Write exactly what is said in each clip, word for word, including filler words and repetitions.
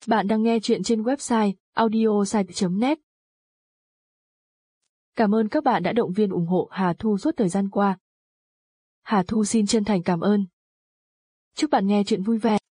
Bạn đang nghe chuyện trên website audiosite chấm net. Cảm ơn các bạn đã động viên ủng hộ Hà Thu suốt thời gian qua. Hà Thu xin chân thành cảm ơn. Chúc bạn nghe chuyện vui vẻ.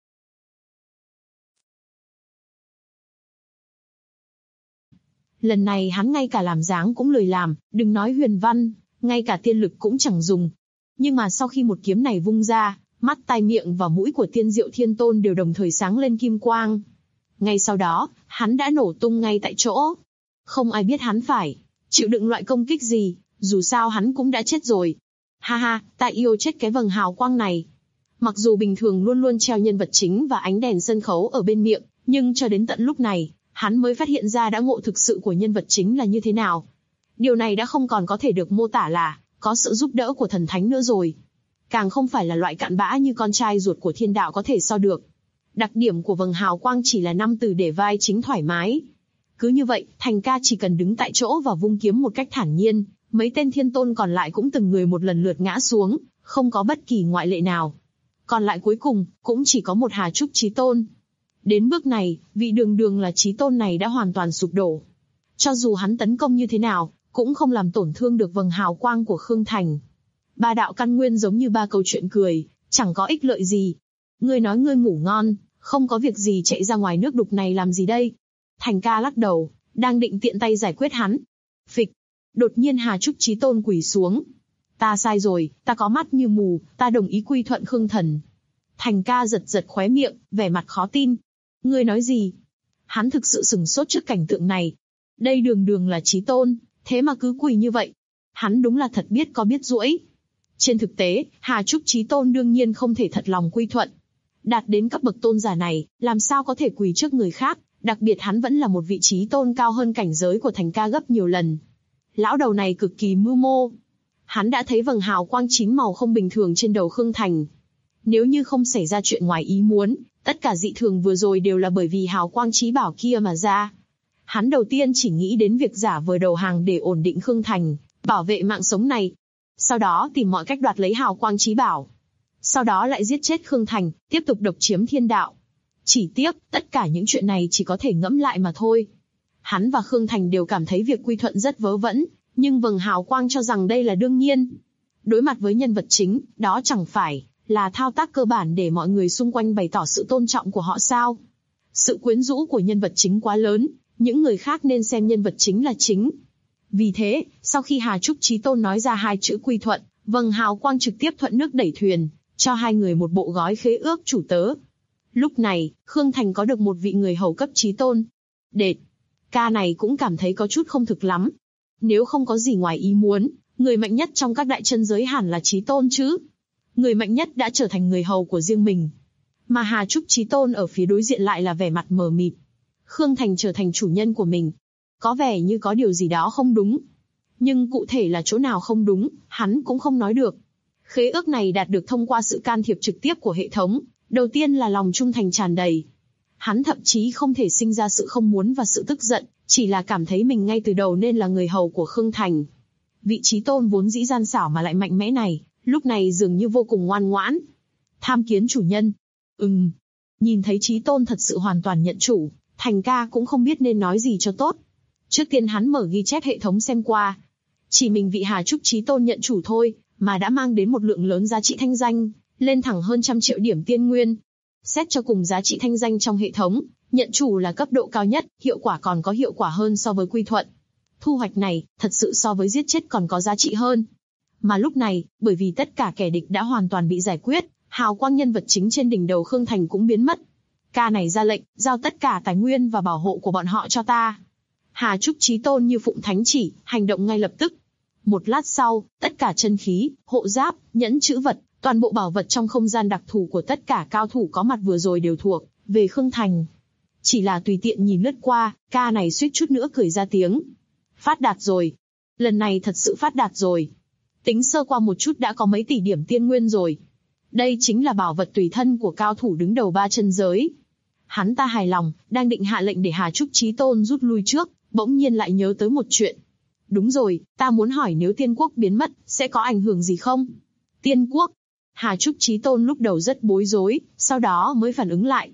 Lần này hắn ngay cả làm dáng cũng lười làm, đừng nói huyền văn, ngay cả tiên lực cũng chẳng dùng. Nhưng mà sau khi một kiếm này vung ra, mắt tai miệng và mũi của Tiên Diệu Thiên Tôn đều đồng thời sáng lên kim quang. Ngay sau đó, hắn đã nổ tung ngay tại chỗ. Không ai biết hắn phải chịu đựng loại công kích gì, dù sao hắn cũng đã chết rồi. Ha ha, ta yêu chết cái vầng hào quang này. Mặc dù bình thường luôn luôn treo nhân vật chính và ánh đèn sân khấu ở bên miệng, nhưng cho đến tận lúc này, hắn mới phát hiện ra đã ngộ thực sự của nhân vật chính là như thế nào. Điều này đã không còn có thể được mô tả là có sự giúp đỡ của thần thánh nữa rồi. Càng không phải là loại cặn bã như con trai ruột của thiên đạo có thể so được. Đặc điểm của vầng hào quang chỉ là năm từ để vai chính thoải mái. Cứ như vậy, Thành ca chỉ cần đứng tại chỗ và vung kiếm một cách thản nhiên, mấy tên thiên tôn còn lại cũng từng người một lần lượt ngã xuống, không có bất kỳ ngoại lệ nào. Còn lại cuối cùng, cũng chỉ có một Hà Trúc Chí Tôn. Đến bước này, vị đường đường là Chí Tôn này đã hoàn toàn sụp đổ. Cho dù hắn tấn công như thế nào, cũng không làm tổn thương được vầng hào quang của Khương Thành. Ba đạo căn nguyên giống như ba câu chuyện cười, chẳng có ích lợi gì. Ngươi nói ngươi ngủ ngon, không có việc gì chạy ra ngoài nước đục này làm gì đây? Thành ca lắc đầu, đang định tiện tay giải quyết hắn. Phịch, đột nhiên Hà Trúc Chí Tôn quỳ xuống. Ta sai rồi, ta có mắt như mù, ta đồng ý quy thuận Khương Thần. Thành ca giật giật khóe miệng, vẻ mặt khó tin. Ngươi nói gì? Hắn thực sự sửng sốt trước cảnh tượng này. Đây đường đường là Chí Tôn, thế mà cứ quỳ như vậy. Hắn đúng là thật biết có biết duỗi. Trên thực tế, Hà Trúc Chí Tôn đương nhiên không thể thật lòng quy thuận. Đạt đến cấp bậc tôn giả này, làm sao có thể quỳ trước người khác, đặc biệt hắn vẫn là một vị trí tôn cao hơn cảnh giới của Thành ca gấp nhiều lần. Lão đầu này cực kỳ mưu mô. Hắn đã thấy vầng hào quang chín màu không bình thường trên đầu Khương Thành. Nếu như không xảy ra chuyện ngoài ý muốn, tất cả dị thường vừa rồi đều là bởi vì hào quang chí bảo kia mà ra. Hắn đầu tiên chỉ nghĩ đến việc giả vờ đầu hàng để ổn định Khương Thành, bảo vệ mạng sống này. Sau đó tìm mọi cách đoạt lấy hào quang chí bảo. Sau đó lại giết chết Khương Thành, tiếp tục độc chiếm thiên đạo. Chỉ tiếc, tất cả những chuyện này chỉ có thể ngẫm lại mà thôi. Hắn và Khương Thành đều cảm thấy việc quy thuận rất vớ vẩn, nhưng vầng hào quang cho rằng đây là đương nhiên. Đối mặt với nhân vật chính, đó chẳng phải là thao tác cơ bản để mọi người xung quanh bày tỏ sự tôn trọng của họ sao? Sự quyến rũ của nhân vật chính quá lớn, những người khác nên xem nhân vật chính là chính. Vì thế, sau khi Hà Trúc Chí Tôn nói ra hai chữ quy thuận, vầng hào quang trực tiếp thuận nước đẩy thuyền, cho hai người một bộ gói khế ước chủ tớ. Lúc này, Khương Thành có được một vị người hầu cấp Chí Tôn. Đệt, ca này cũng cảm thấy có chút không thực lắm. Nếu không có gì ngoài ý muốn, người mạnh nhất trong các đại chân giới hẳn là Chí Tôn chứ. Người mạnh nhất đã trở thành người hầu của riêng mình. Mà Hà Trúc Chí Tôn ở phía đối diện lại là vẻ mặt mờ mịt. Khương Thành trở thành chủ nhân của mình. Có vẻ như có điều gì đó không đúng. Nhưng cụ thể là chỗ nào không đúng, hắn cũng không nói được. Khế ước này đạt được thông qua sự can thiệp trực tiếp của hệ thống. Đầu tiên là lòng trung thành tràn đầy. Hắn thậm chí không thể sinh ra sự không muốn và sự tức giận, chỉ là cảm thấy mình ngay từ đầu nên là người hầu của Khương Thành. Vị Chí Tôn vốn dĩ gian xảo mà lại mạnh mẽ này, lúc này dường như vô cùng ngoan ngoãn. Tham kiến chủ nhân. Ừm. Nhìn thấy Chí Tôn thật sự hoàn toàn nhận chủ, Thành ca cũng không biết nên nói gì cho tốt. Trước tiên hắn mở ghi chép hệ thống xem qua. Chỉ mình vị Hà Trúc Chí Tôn nhận chủ thôi, mà đã mang đến một lượng lớn giá trị thanh danh, lên thẳng hơn trăm triệu điểm tiên nguyên. Xét cho cùng giá trị thanh danh trong hệ thống, nhận chủ là cấp độ cao nhất, hiệu quả còn có hiệu quả hơn so với quy thuận. Thu hoạch này, thật sự so với giết chết còn có giá trị hơn. Mà lúc này, bởi vì tất cả kẻ địch đã hoàn toàn bị giải quyết, hào quang nhân vật chính trên đỉnh đầu Khương Thành cũng biến mất. Ca này ra lệnh, giao tất cả tài nguyên và bảo hộ của bọn họ cho ta. Hà Trúc Chí Tôn như phụng thánh chỉ, hành động ngay lập tức. Một lát sau, tất cả chân khí, hộ giáp, nhẫn chữ vật, toàn bộ bảo vật trong không gian đặc thù của tất cả cao thủ có mặt vừa rồi đều thuộc về Khương Thành. Chỉ là tùy tiện nhìn lướt qua, ca này suýt chút nữa cười ra tiếng. Phát đạt rồi. Lần này thật sự phát đạt rồi. Tính sơ qua một chút đã có mấy tỷ điểm tiên nguyên rồi. Đây chính là bảo vật tùy thân của cao thủ đứng đầu ba chân giới. Hắn ta hài lòng, đang định hạ lệnh để Hà Trúc Chí Tôn rút lui trước, bỗng nhiên lại nhớ tới một chuyện. Đúng rồi, ta muốn hỏi nếu tiên quốc biến mất, sẽ có ảnh hưởng gì không? Tiên quốc? Hà Trúc Chí Tôn lúc đầu rất bối rối, sau đó mới phản ứng lại.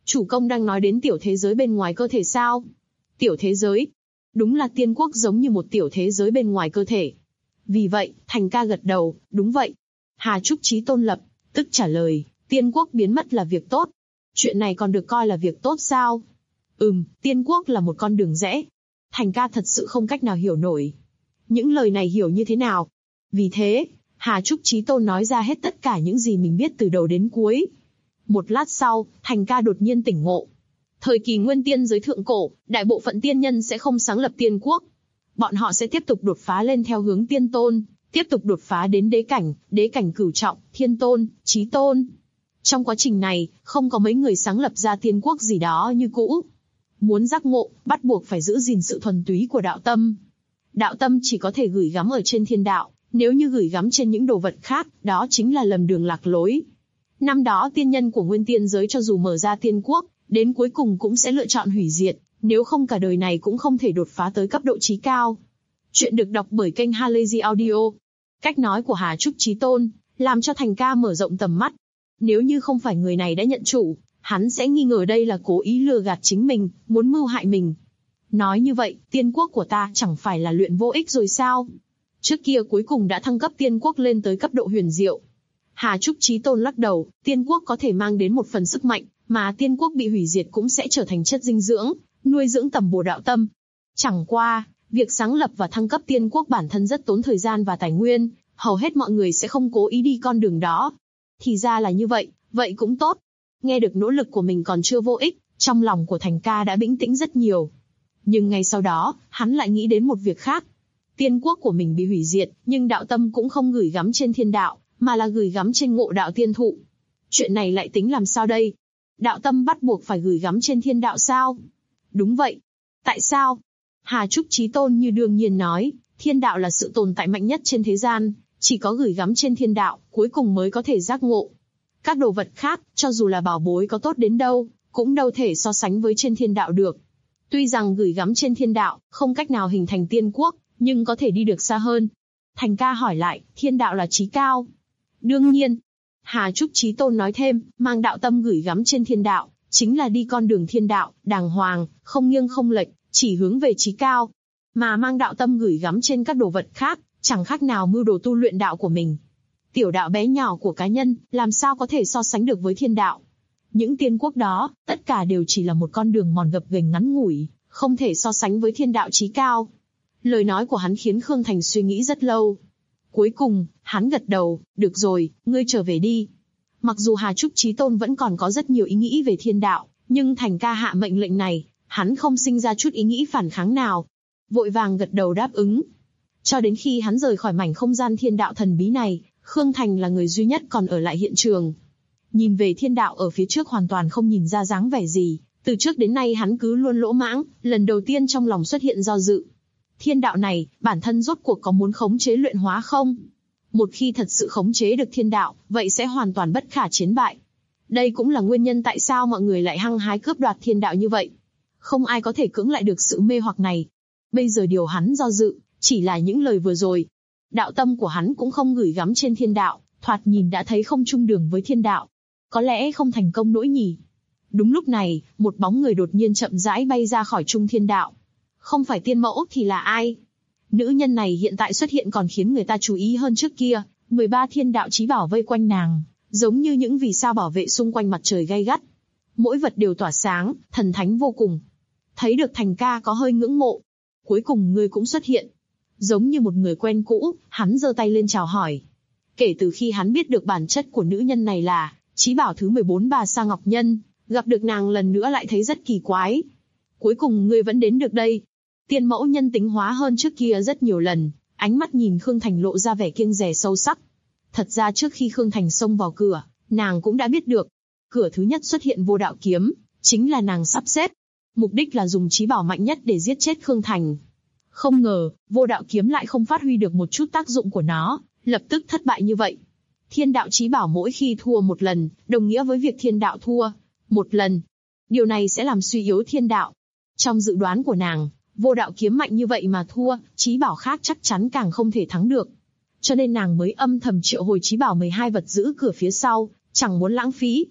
Chủ công đang nói đến tiểu thế giới bên ngoài cơ thể sao? Tiểu thế giới? Đúng là tiên quốc giống như một tiểu thế giới bên ngoài cơ thể. Vì vậy, Thành Ca gật đầu, đúng vậy. Hà Trúc Chí Tôn lập tức trả lời, tiên quốc biến mất là việc tốt. Chuyện này còn được coi là việc tốt sao? Ừm, tiên quốc là một con đường rẽ. Thành Ca thật sự không cách nào hiểu nổi. Những lời này hiểu như thế nào? Vì thế, Hà Trúc Chí Tôn nói ra hết tất cả những gì mình biết từ đầu đến cuối. Một lát sau, Thành Ca đột nhiên tỉnh ngộ. Thời kỳ nguyên tiên giới thượng cổ, đại bộ phận tiên nhân sẽ không sáng lập tiên quốc. Bọn họ sẽ tiếp tục đột phá lên theo hướng tiên tôn, tiếp tục đột phá đến đế cảnh, đế cảnh cửu trọng, thiên tôn, chí tôn. Trong quá trình này, không có mấy người sáng lập ra tiên quốc gì đó như cũ. Muốn giác ngộ, bắt buộc phải giữ gìn sự thuần túy của đạo tâm. Đạo tâm chỉ có thể gửi gắm ở trên thiên đạo, nếu như gửi gắm trên những đồ vật khác, đó chính là lầm đường lạc lối. Năm đó tiên nhân của nguyên tiên giới cho dù mở ra tiên quốc, đến cuối cùng cũng sẽ lựa chọn hủy diệt, nếu không cả đời này cũng không thể đột phá tới cấp độ chí cao. Chuyện được đọc bởi kênh Halazy Audio. Cách nói của Hà Trúc Chí Tôn, làm cho Thành Ca mở rộng tầm mắt. Nếu như không phải người này đã nhận chủ, hắn sẽ nghi ngờ đây là cố ý lừa gạt chính mình, muốn mưu hại mình. Nói như vậy, tiên quốc của ta chẳng phải là luyện vô ích rồi sao? Trước kia cuối cùng đã thăng cấp tiên quốc lên tới cấp độ huyền diệu. Hà Trúc Chí Tôn lắc đầu, tiên quốc có thể mang đến một phần sức mạnh, mà tiên quốc bị hủy diệt cũng sẽ trở thành chất dinh dưỡng, nuôi dưỡng tầm bổ đạo tâm. Chẳng qua, việc sáng lập và thăng cấp tiên quốc bản thân rất tốn thời gian và tài nguyên, hầu hết mọi người sẽ không cố ý đi con đường đó. Thì ra là như vậy, vậy cũng tốt. Nghe được nỗ lực của mình còn chưa vô ích, trong lòng của Thành Ca đã bình tĩnh rất nhiều. Nhưng ngay sau đó, hắn lại nghĩ đến một việc khác. Tiên quốc của mình bị hủy diệt, nhưng đạo tâm cũng không gửi gắm trên thiên đạo, mà là gửi gắm trên ngộ đạo tiên thụ. Chuyện này lại tính làm sao đây? Đạo tâm bắt buộc phải gửi gắm trên thiên đạo sao? Đúng vậy. Tại sao? Hà Trúc Chí Tôn như đương nhiên nói, thiên đạo là sự tồn tại mạnh nhất trên thế gian, chỉ có gửi gắm trên thiên đạo, cuối cùng mới có thể giác ngộ. Các đồ vật khác, cho dù là bảo bối có tốt đến đâu, cũng đâu thể so sánh với trên thiên đạo được. Tuy rằng gửi gắm trên thiên đạo, không cách nào hình thành tiên quốc, nhưng có thể đi được xa hơn. Thành Ca hỏi lại, thiên đạo là chí cao? Đương nhiên. Hà Trúc Chí Tôn nói thêm, mang đạo tâm gửi gắm trên thiên đạo, chính là đi con đường thiên đạo, đàng hoàng, không nghiêng không lệch, chỉ hướng về chí cao. Mà mang đạo tâm gửi gắm trên các đồ vật khác, chẳng khác nào mưu đồ tu luyện đạo của mình. Tiểu đạo bé nhỏ của cá nhân, làm sao có thể so sánh được với thiên đạo? Những tiên quốc đó, tất cả đều chỉ là một con đường mòn gập ghềnh ngắn ngủi, không thể so sánh với thiên đạo chí cao. Lời nói của hắn khiến Khương Thành suy nghĩ rất lâu. Cuối cùng, hắn gật đầu, được rồi, ngươi trở về đi. Mặc dù Hà Trúc Chí Tôn vẫn còn có rất nhiều ý nghĩ về thiên đạo, nhưng Thành Ca hạ mệnh lệnh này, hắn không sinh ra chút ý nghĩ phản kháng nào. Vội vàng gật đầu đáp ứng. Cho đến khi hắn rời khỏi mảnh không gian thiên đạo thần bí này, Khương Thành là người duy nhất còn ở lại hiện trường. Nhìn về thiên đạo ở phía trước hoàn toàn không nhìn ra dáng vẻ gì, từ trước đến nay hắn cứ luôn lỗ mãng, lần đầu tiên trong lòng xuất hiện do dự. Thiên đạo này, bản thân rốt cuộc có muốn khống chế luyện hóa không? Một khi thật sự khống chế được thiên đạo, vậy sẽ hoàn toàn bất khả chiến bại. Đây cũng là nguyên nhân tại sao mọi người lại hăng hái cướp đoạt thiên đạo như vậy. Không ai có thể cưỡng lại được sự mê hoặc này. Bây giờ điều hắn do dự, chỉ là những lời vừa rồi. Đạo tâm của hắn cũng không gửi gắm trên thiên đạo, thoạt nhìn đã thấy không chung đường với thiên đạo. Có lẽ không thành công nỗi nhỉ. Đúng lúc này, một bóng người đột nhiên chậm rãi bay ra khỏi trung thiên đạo. Không phải tiên mẫu thì là ai? Nữ nhân này hiện tại xuất hiện còn khiến người ta chú ý hơn trước kia. mười ba thiên đạo chí bảo vây quanh nàng, giống như những vì sao bảo vệ xung quanh mặt trời gay gắt. Mỗi vật đều tỏa sáng, thần thánh vô cùng. Thấy được Thành Ca có hơi ngưỡng mộ. Cuối cùng ngươi cũng xuất hiện. Giống như một người quen cũ, hắn giơ tay lên chào hỏi. Kể từ khi hắn biết được bản chất của nữ nhân này là chí bảo thứ mười bốn Bà Sa Ngọc Nhân, gặp được nàng lần nữa lại thấy rất kỳ quái. Cuối cùng ngươi vẫn đến được đây. Tiên mẫu nhân tính hóa hơn trước kia rất nhiều lần, ánh mắt nhìn Khương Thành lộ ra vẻ kiêng dè sâu sắc. Thật ra trước khi Khương Thành xông vào cửa, nàng cũng đã biết được. Cửa thứ nhất xuất hiện vô đạo kiếm, chính là nàng sắp xếp. Mục đích là dùng chí bảo mạnh nhất để giết chết Khương Thành. Không ngờ, vô đạo kiếm lại không phát huy được một chút tác dụng của nó, lập tức thất bại như vậy. Thiên đạo chí bảo mỗi khi thua một lần, đồng nghĩa với việc thiên đạo thua một lần. Điều này sẽ làm suy yếu thiên đạo. Trong dự đoán của nàng, vô đạo kiếm mạnh như vậy mà thua, chí bảo khác chắc chắn càng không thể thắng được. Cho nên nàng mới âm thầm triệu hồi chí bảo mười hai vật giữ cửa phía sau, chẳng muốn lãng phí.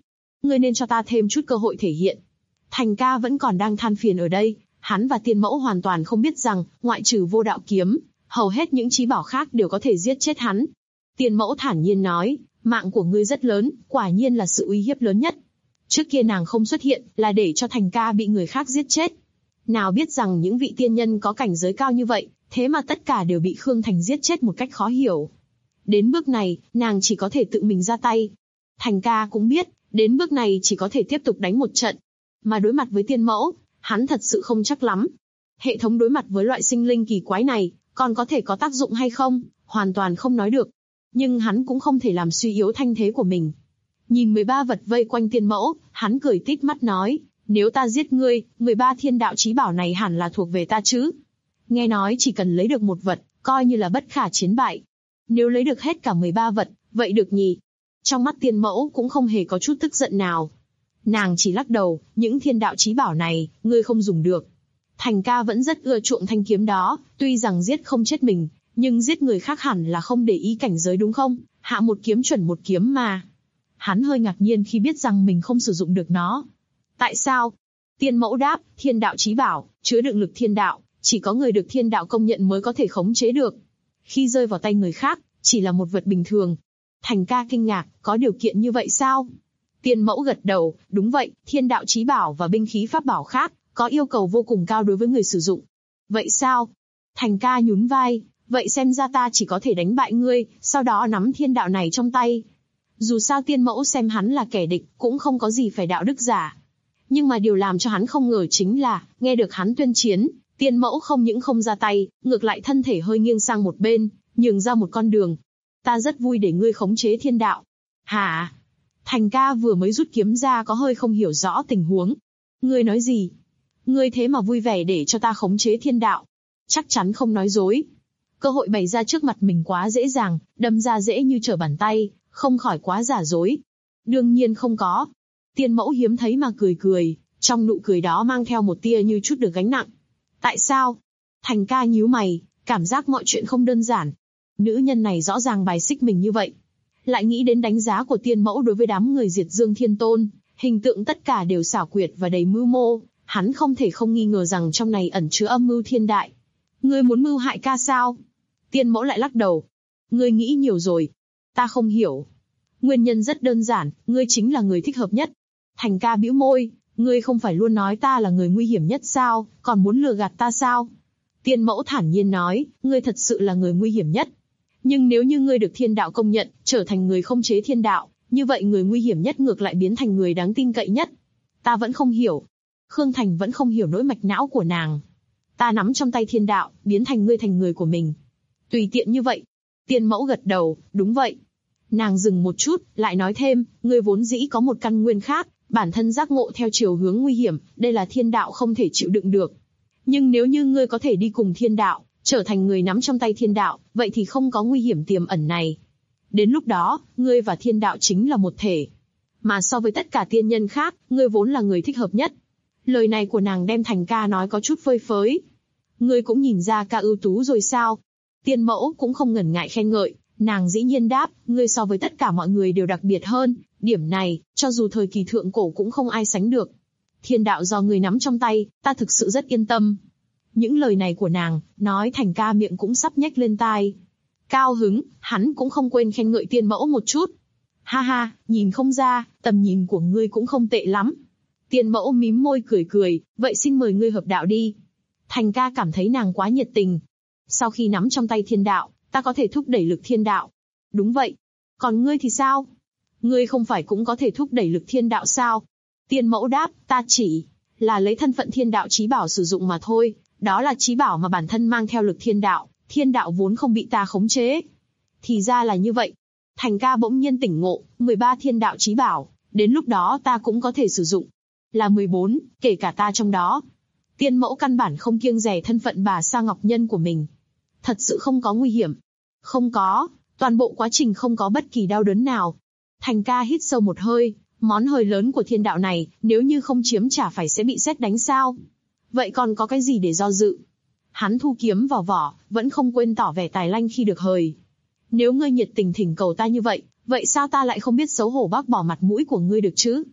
Ngươi nên cho ta thêm chút cơ hội thể hiện. Thành ca vẫn còn đang than phiền ở đây, hắn và Tiên Mẫu hoàn toàn không biết rằng, ngoại trừ vô đạo kiếm, hầu hết những chí bảo khác đều có thể giết chết hắn. Tiên Mẫu thản nhiên nói, mạng của ngươi rất lớn, quả nhiên là sự uy hiếp lớn nhất. Trước kia nàng không xuất hiện, là để cho Thành ca bị người khác giết chết. Nào biết rằng những vị tiên nhân có cảnh giới cao như vậy, thế mà tất cả đều bị Khương Thành giết chết một cách khó hiểu. Đến bước này, nàng chỉ có thể tự mình ra tay. Thành ca cũng biết, đến bước này chỉ có thể tiếp tục đánh một trận. Mà đối mặt với Tiên Mẫu, hắn thật sự không chắc lắm. Hệ thống đối mặt với loại sinh linh kỳ quái này, còn có thể có tác dụng hay không, hoàn toàn không nói được. Nhưng hắn cũng không thể làm suy yếu thanh thế của mình. Nhìn mười ba vật vây quanh Tiên Mẫu, hắn cười tít mắt nói, nếu ta giết ngươi, mười ba thiên đạo chí bảo này hẳn là thuộc về ta chứ. Nghe nói chỉ cần lấy được một vật, coi như là bất khả chiến bại. Nếu lấy được hết cả mười ba vật, vậy được nhỉ? Trong mắt Tiên Mẫu cũng không hề có chút tức giận nào. Nàng chỉ lắc đầu, những thiên đạo chí bảo này, ngươi không dùng được. Thành ca vẫn rất ưa chuộng thanh kiếm đó, tuy rằng giết không chết mình, nhưng giết người khác hẳn là không để ý cảnh giới đúng không? Hạ một kiếm chuẩn một kiếm mà. Hắn hơi ngạc nhiên khi biết rằng mình không sử dụng được nó. Tại sao? Tiên Mẫu đáp, thiên đạo chí bảo, chứa đựng lực thiên đạo, chỉ có người được thiên đạo công nhận mới có thể khống chế được. Khi rơi vào tay người khác, chỉ là một vật bình thường. Thành ca kinh ngạc, có điều kiện như vậy sao? Tiên Mẫu gật đầu, đúng vậy, thiên đạo chí bảo và binh khí pháp bảo khác, có yêu cầu vô cùng cao đối với người sử dụng. Vậy sao? Thành ca nhún vai, vậy xem ra ta chỉ có thể đánh bại ngươi, sau đó nắm thiên đạo này trong tay. Dù sao Tiên Mẫu xem hắn là kẻ địch, cũng không có gì phải đạo đức giả. Nhưng mà điều làm cho hắn không ngờ chính là, nghe được hắn tuyên chiến, Tiên Mẫu không những không ra tay, ngược lại thân thể hơi nghiêng sang một bên, nhường ra một con đường. Ta rất vui để ngươi khống chế thiên đạo. Hả? Thành ca vừa mới rút kiếm ra có hơi không hiểu rõ tình huống. Ngươi nói gì? Ngươi thế mà vui vẻ để cho ta khống chế thiên đạo. Chắc chắn không nói dối. Cơ hội bày ra trước mặt mình quá dễ dàng, đâm ra dễ như trở bàn tay, không khỏi quá giả dối. Đương nhiên không có. Tiên Mẫu hiếm thấy mà cười cười, trong nụ cười đó mang theo một tia như chút được gánh nặng. Tại sao? Thành ca nhíu mày, cảm giác mọi chuyện không đơn giản. Nữ nhân này rõ ràng bài xích mình như vậy. Lại nghĩ đến đánh giá của Tiên Mẫu đối với đám người diệt Dương Thiên Tôn, hình tượng tất cả đều xảo quyệt và đầy mưu mô, hắn không thể không nghi ngờ rằng trong này ẩn chứa âm mưu thiên đại. Ngươi muốn mưu hại ca sao? Tiên Mẫu lại lắc đầu. Ngươi nghĩ nhiều rồi. Ta không hiểu. Nguyên nhân rất đơn giản, ngươi chính là người thích hợp nhất. Thành ca bĩu môi, ngươi không phải luôn nói ta là người nguy hiểm nhất sao, còn muốn lừa gạt ta sao? Tiên Mẫu thản nhiên nói, ngươi thật sự là người nguy hiểm nhất. Nhưng nếu như ngươi được thiên đạo công nhận, trở thành người không chế thiên đạo, như vậy người nguy hiểm nhất ngược lại biến thành người đáng tin cậy nhất. Ta vẫn không hiểu. Khương Thành vẫn không hiểu nỗi mạch não của nàng. Ta nắm trong tay thiên đạo, biến thành ngươi thành người của mình. Tùy tiện như vậy. Tiên Mẫu gật đầu, đúng vậy. Nàng dừng một chút, lại nói thêm, ngươi vốn dĩ có một căn nguyên khác, bản thân giác ngộ theo chiều hướng nguy hiểm, đây là thiên đạo không thể chịu đựng được. Nhưng nếu như ngươi có thể đi cùng thiên đạo, trở thành người nắm trong tay thiên đạo, vậy thì không có nguy hiểm tiềm ẩn này. Đến lúc đó, ngươi và thiên đạo chính là một thể. Mà so với tất cả tiên nhân khác, ngươi vốn là người thích hợp nhất. Lời này của nàng đem Thành ca nói có chút phơi phới. Ngươi cũng nhìn ra ca ưu tú rồi sao? Tiên Mẫu cũng không ngần ngại khen ngợi, nàng dĩ nhiên đáp, ngươi so với tất cả mọi người đều đặc biệt hơn, điểm này, cho dù thời kỳ thượng cổ cũng không ai sánh được. Thiên đạo do ngươi nắm trong tay, ta thực sự rất yên tâm. Những lời này của nàng, nói Thành ca miệng cũng sắp nhếch lên tai. Cao hứng, hắn cũng không quên khen ngợi Tiên Mẫu một chút. Ha ha, nhìn không ra, tầm nhìn của ngươi cũng không tệ lắm. Tiên Mẫu mím môi cười cười, vậy xin mời ngươi hợp đạo đi. Thành ca cảm thấy nàng quá nhiệt tình. Sau khi nắm trong tay thiên đạo, ta có thể thúc đẩy lực thiên đạo. Đúng vậy. Còn ngươi thì sao? Ngươi không phải cũng có thể thúc đẩy lực thiên đạo sao? Tiên Mẫu đáp, ta chỉ là lấy thân phận thiên đạo chí bảo sử dụng mà thôi. Đó là chí bảo mà bản thân mang theo lực thiên đạo, thiên đạo vốn không bị ta khống chế. Thì ra là như vậy. Thành ca bỗng nhiên tỉnh ngộ, mười ba thiên đạo chí bảo, đến lúc đó ta cũng có thể sử dụng. Là mười bốn, kể cả ta trong đó. Tiên Mẫu căn bản không kiêng dè thân phận bà Sa Ngọc Nhân của mình. Thật sự không có nguy hiểm. Không có, toàn bộ quá trình không có bất kỳ đau đớn nào. Thành ca hít sâu một hơi, món hời lớn của thiên đạo này, nếu như không chiếm chả phải sẽ bị sét đánh sao? Vậy còn có cái gì để do dự? Hắn thu kiếm vào vỏ, vẫn không quên tỏ vẻ tài lanh khi được hời. Nếu ngươi nhiệt tình thỉnh cầu ta như vậy, vậy sao ta lại không biết xấu hổ bác bỏ mặt mũi của ngươi được chứ?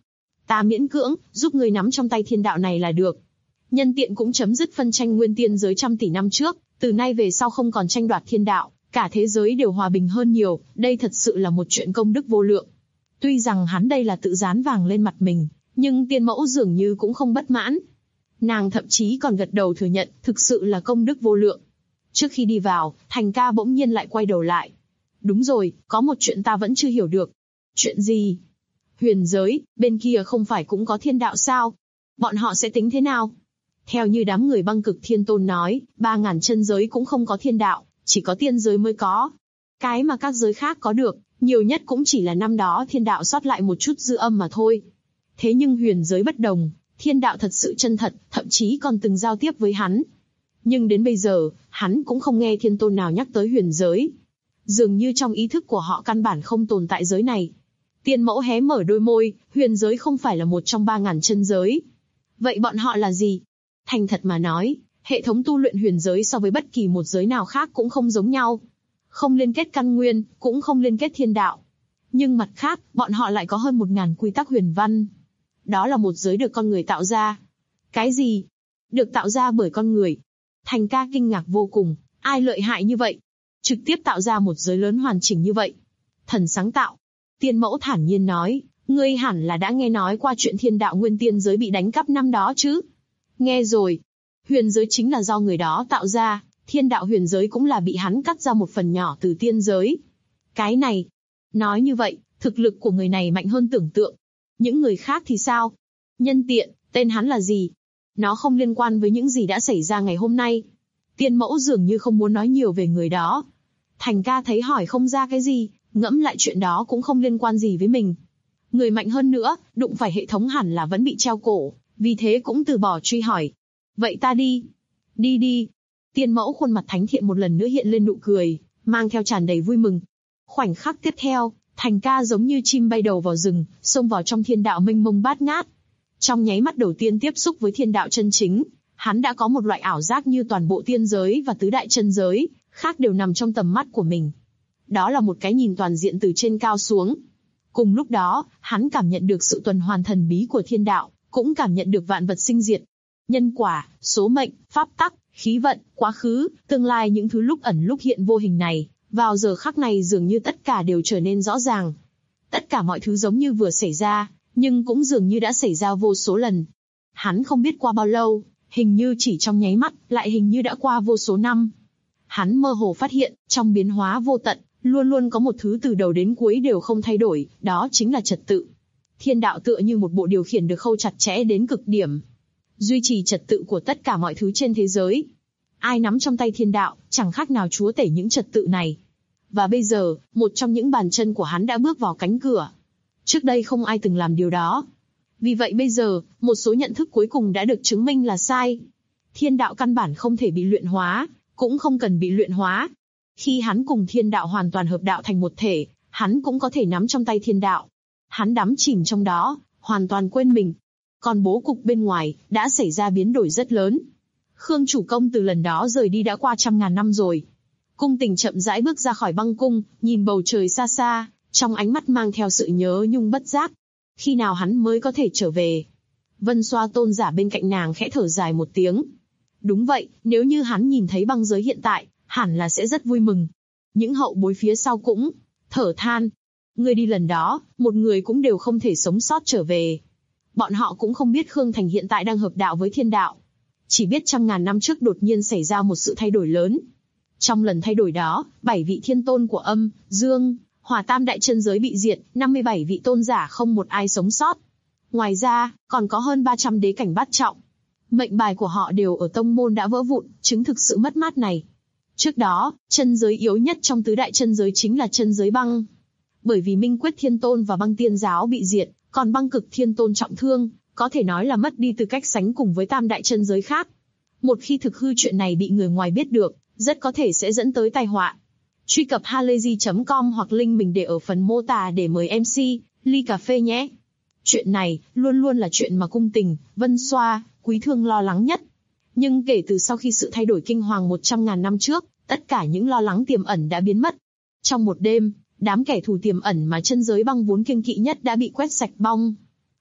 Ta miễn cưỡng, giúp ngươi nắm trong tay thiên đạo này là được. Nhân tiện cũng chấm dứt phân tranh nguyên tiên giới trăm tỷ năm trước, từ nay về sau không còn tranh đoạt thiên đạo, cả thế giới đều hòa bình hơn nhiều, đây thật sự là một chuyện công đức vô lượng. Tuy rằng hắn đây là tự dán vàng lên mặt mình, nhưng tiên mẫu dường như cũng không bất mãn. Nàng thậm chí còn gật đầu thừa nhận, thực sự là công đức vô lượng. Trước khi đi vào, Thành ca bỗng nhiên lại quay đầu lại. Đúng rồi, có một chuyện ta vẫn chưa hiểu được. Chuyện gì? Huyền giới, bên kia không phải cũng có thiên đạo sao? Bọn họ sẽ tính thế nào? Theo như đám người Băng Cực Thiên Tôn nói, ba ngàn chân giới cũng không có thiên đạo, chỉ có tiên giới mới có. Cái mà các giới khác có được, nhiều nhất cũng chỉ là năm đó thiên đạo sót lại một chút dư âm mà thôi. Thế nhưng huyền giới bất đồng, thiên đạo thật sự chân thật, thậm chí còn từng giao tiếp với hắn. Nhưng đến bây giờ, hắn cũng không nghe thiên tôn nào nhắc tới huyền giới. Dường như trong ý thức của họ căn bản không tồn tại giới này. Tiên mẫu hé mở đôi môi, huyền giới không phải là một trong ba ngàn chân giới. Vậy bọn họ là gì? Thành thật mà nói, hệ thống tu luyện huyền giới so với bất kỳ một giới nào khác cũng không giống nhau. Không liên kết căn nguyên, cũng không liên kết thiên đạo. Nhưng mặt khác, bọn họ lại có hơn một ngàn quy tắc huyền văn. Đó là một giới được con người tạo ra. Cái gì? Được tạo ra bởi con người. Thành ca kinh ngạc vô cùng, ai lợi hại như vậy? Trực tiếp tạo ra một giới lớn hoàn chỉnh như vậy. Thần sáng tạo. Tiên mẫu thản nhiên nói, ngươi hẳn là đã nghe nói qua chuyện thiên đạo nguyên tiên giới bị đánh cắp năm đó chứ? Nghe rồi. Huyền giới chính là do người đó tạo ra, thiên đạo huyền giới cũng là bị hắn cắt ra một phần nhỏ từ tiên giới. Cái này, nói như vậy, thực lực của người này mạnh hơn tưởng tượng. Những người khác thì sao? Nhân tiện, tên hắn là gì? Nó không liên quan với những gì đã xảy ra ngày hôm nay. Tiên mẫu dường như không muốn nói nhiều về người đó. Thành ca thấy hỏi không ra cái gì, ngẫm lại chuyện đó cũng không liên quan gì với mình. Người mạnh hơn nữa, đụng phải hệ thống hẳn là vẫn bị treo cổ, vì thế cũng từ bỏ truy hỏi. Vậy ta đi. Đi đi. Tiên mẫu khuôn mặt thánh thiện một lần nữa hiện lên nụ cười, mang theo tràn đầy vui mừng. Khoảnh khắc tiếp theo, Thành ca giống như chim bay đầu vào rừng, xông vào trong thiên đạo mênh mông bát ngát. Trong nháy mắt đầu tiên tiếp xúc với thiên đạo chân chính, hắn đã có một loại ảo giác như toàn bộ tiên giới và tứ đại chân giới, khác đều nằm trong tầm mắt của mình. Đó là một cái nhìn toàn diện từ trên cao xuống. Cùng lúc đó, hắn cảm nhận được sự tuần hoàn thần bí của thiên đạo, cũng cảm nhận được vạn vật sinh diệt. Nhân quả, số mệnh, pháp tắc, khí vận, quá khứ, tương lai những thứ lúc ẩn lúc hiện vô hình này, vào giờ khắc này dường như tất cả đều trở nên rõ ràng. Tất cả mọi thứ giống như vừa xảy ra, nhưng cũng dường như đã xảy ra vô số lần. Hắn không biết qua bao lâu, hình như chỉ trong nháy mắt, lại hình như đã qua vô số năm. Hắn mơ hồ phát hiện, trong biến hóa vô tận, luôn luôn có một thứ từ đầu đến cuối đều không thay đổi, đó chính là trật tự. Thiên đạo tựa như một bộ điều khiển được khâu chặt chẽ đến cực điểm, duy trì trật tự của tất cả mọi thứ trên thế giới. Ai nắm trong tay thiên đạo, chẳng khác nào chúa tể những trật tự này. Và bây giờ, một trong những bàn chân của hắn đã bước vào cánh cửa. Trước đây không ai từng làm điều đó. Vì vậy bây giờ, một số nhận thức cuối cùng đã được chứng minh là sai. Thiên đạo căn bản không thể bị luyện hóa, cũng không cần bị luyện hóa. Khi hắn cùng thiên đạo hoàn toàn hợp đạo thành một thể, hắn cũng có thể nắm trong tay thiên đạo. Hắn đắm chìm trong đó, hoàn toàn quên mình. Còn bố cục bên ngoài, đã xảy ra biến đổi rất lớn. Khương chủ công từ lần đó rời đi đã qua trăm ngàn năm rồi. Cung Tình chậm rãi bước ra khỏi băng cung, nhìn bầu trời xa xa, trong ánh mắt mang theo sự nhớ nhung bất giác. Khi nào hắn mới có thể trở về? Vân Xoa tôn giả bên cạnh nàng khẽ thở dài một tiếng. Đúng vậy, nếu như hắn nhìn thấy băng giới hiện tại, hẳn là sẽ rất vui mừng. Những hậu bối phía sau cũng thở than. Người đi lần đó, một người cũng đều không thể sống sót trở về. Bọn họ cũng không biết Khương Thành hiện tại đang hợp đạo với thiên đạo. Chỉ biết trăm ngàn năm trước đột nhiên xảy ra một sự thay đổi lớn. Trong lần thay đổi đó, bảy vị thiên tôn của âm, dương, hỏa tam đại chân giới bị diệt, năm mươi bảy vị tôn giả không một ai sống sót. Ngoài ra, còn có hơn ba trăm đế cảnh bát trọng. Mệnh bài của họ đều ở tông môn đã vỡ vụn, chứng thực sự mất mát này. Trước đó, chân giới yếu nhất trong tứ đại chân giới chính là chân giới băng. Bởi vì Minh Quyết Thiên Tôn và Băng Tiên Giáo bị diệt, còn Băng Cực Thiên Tôn trọng thương, có thể nói là mất đi tư cách sánh cùng với tam đại chân giới khác. Một khi thực hư chuyện này bị người ngoài biết được, rất có thể sẽ dẫn tới tai họa. Truy cập halayzi chấm com hoặc link mình để ở phần mô tả để mời em xê, ly cà phê nhé. Chuyện này, luôn luôn là chuyện mà Cung Tình, Vân Xoa, Quý Thương lo lắng nhất. Nhưng kể từ sau khi sự thay đổi kinh hoàng một trăm ngàn năm trước, tất cả những lo lắng tiềm ẩn đã biến mất. Trong một đêm, đám kẻ thù tiềm ẩn mà chân giới băng vốn kiêng kỵ nhất đã bị quét sạch bong.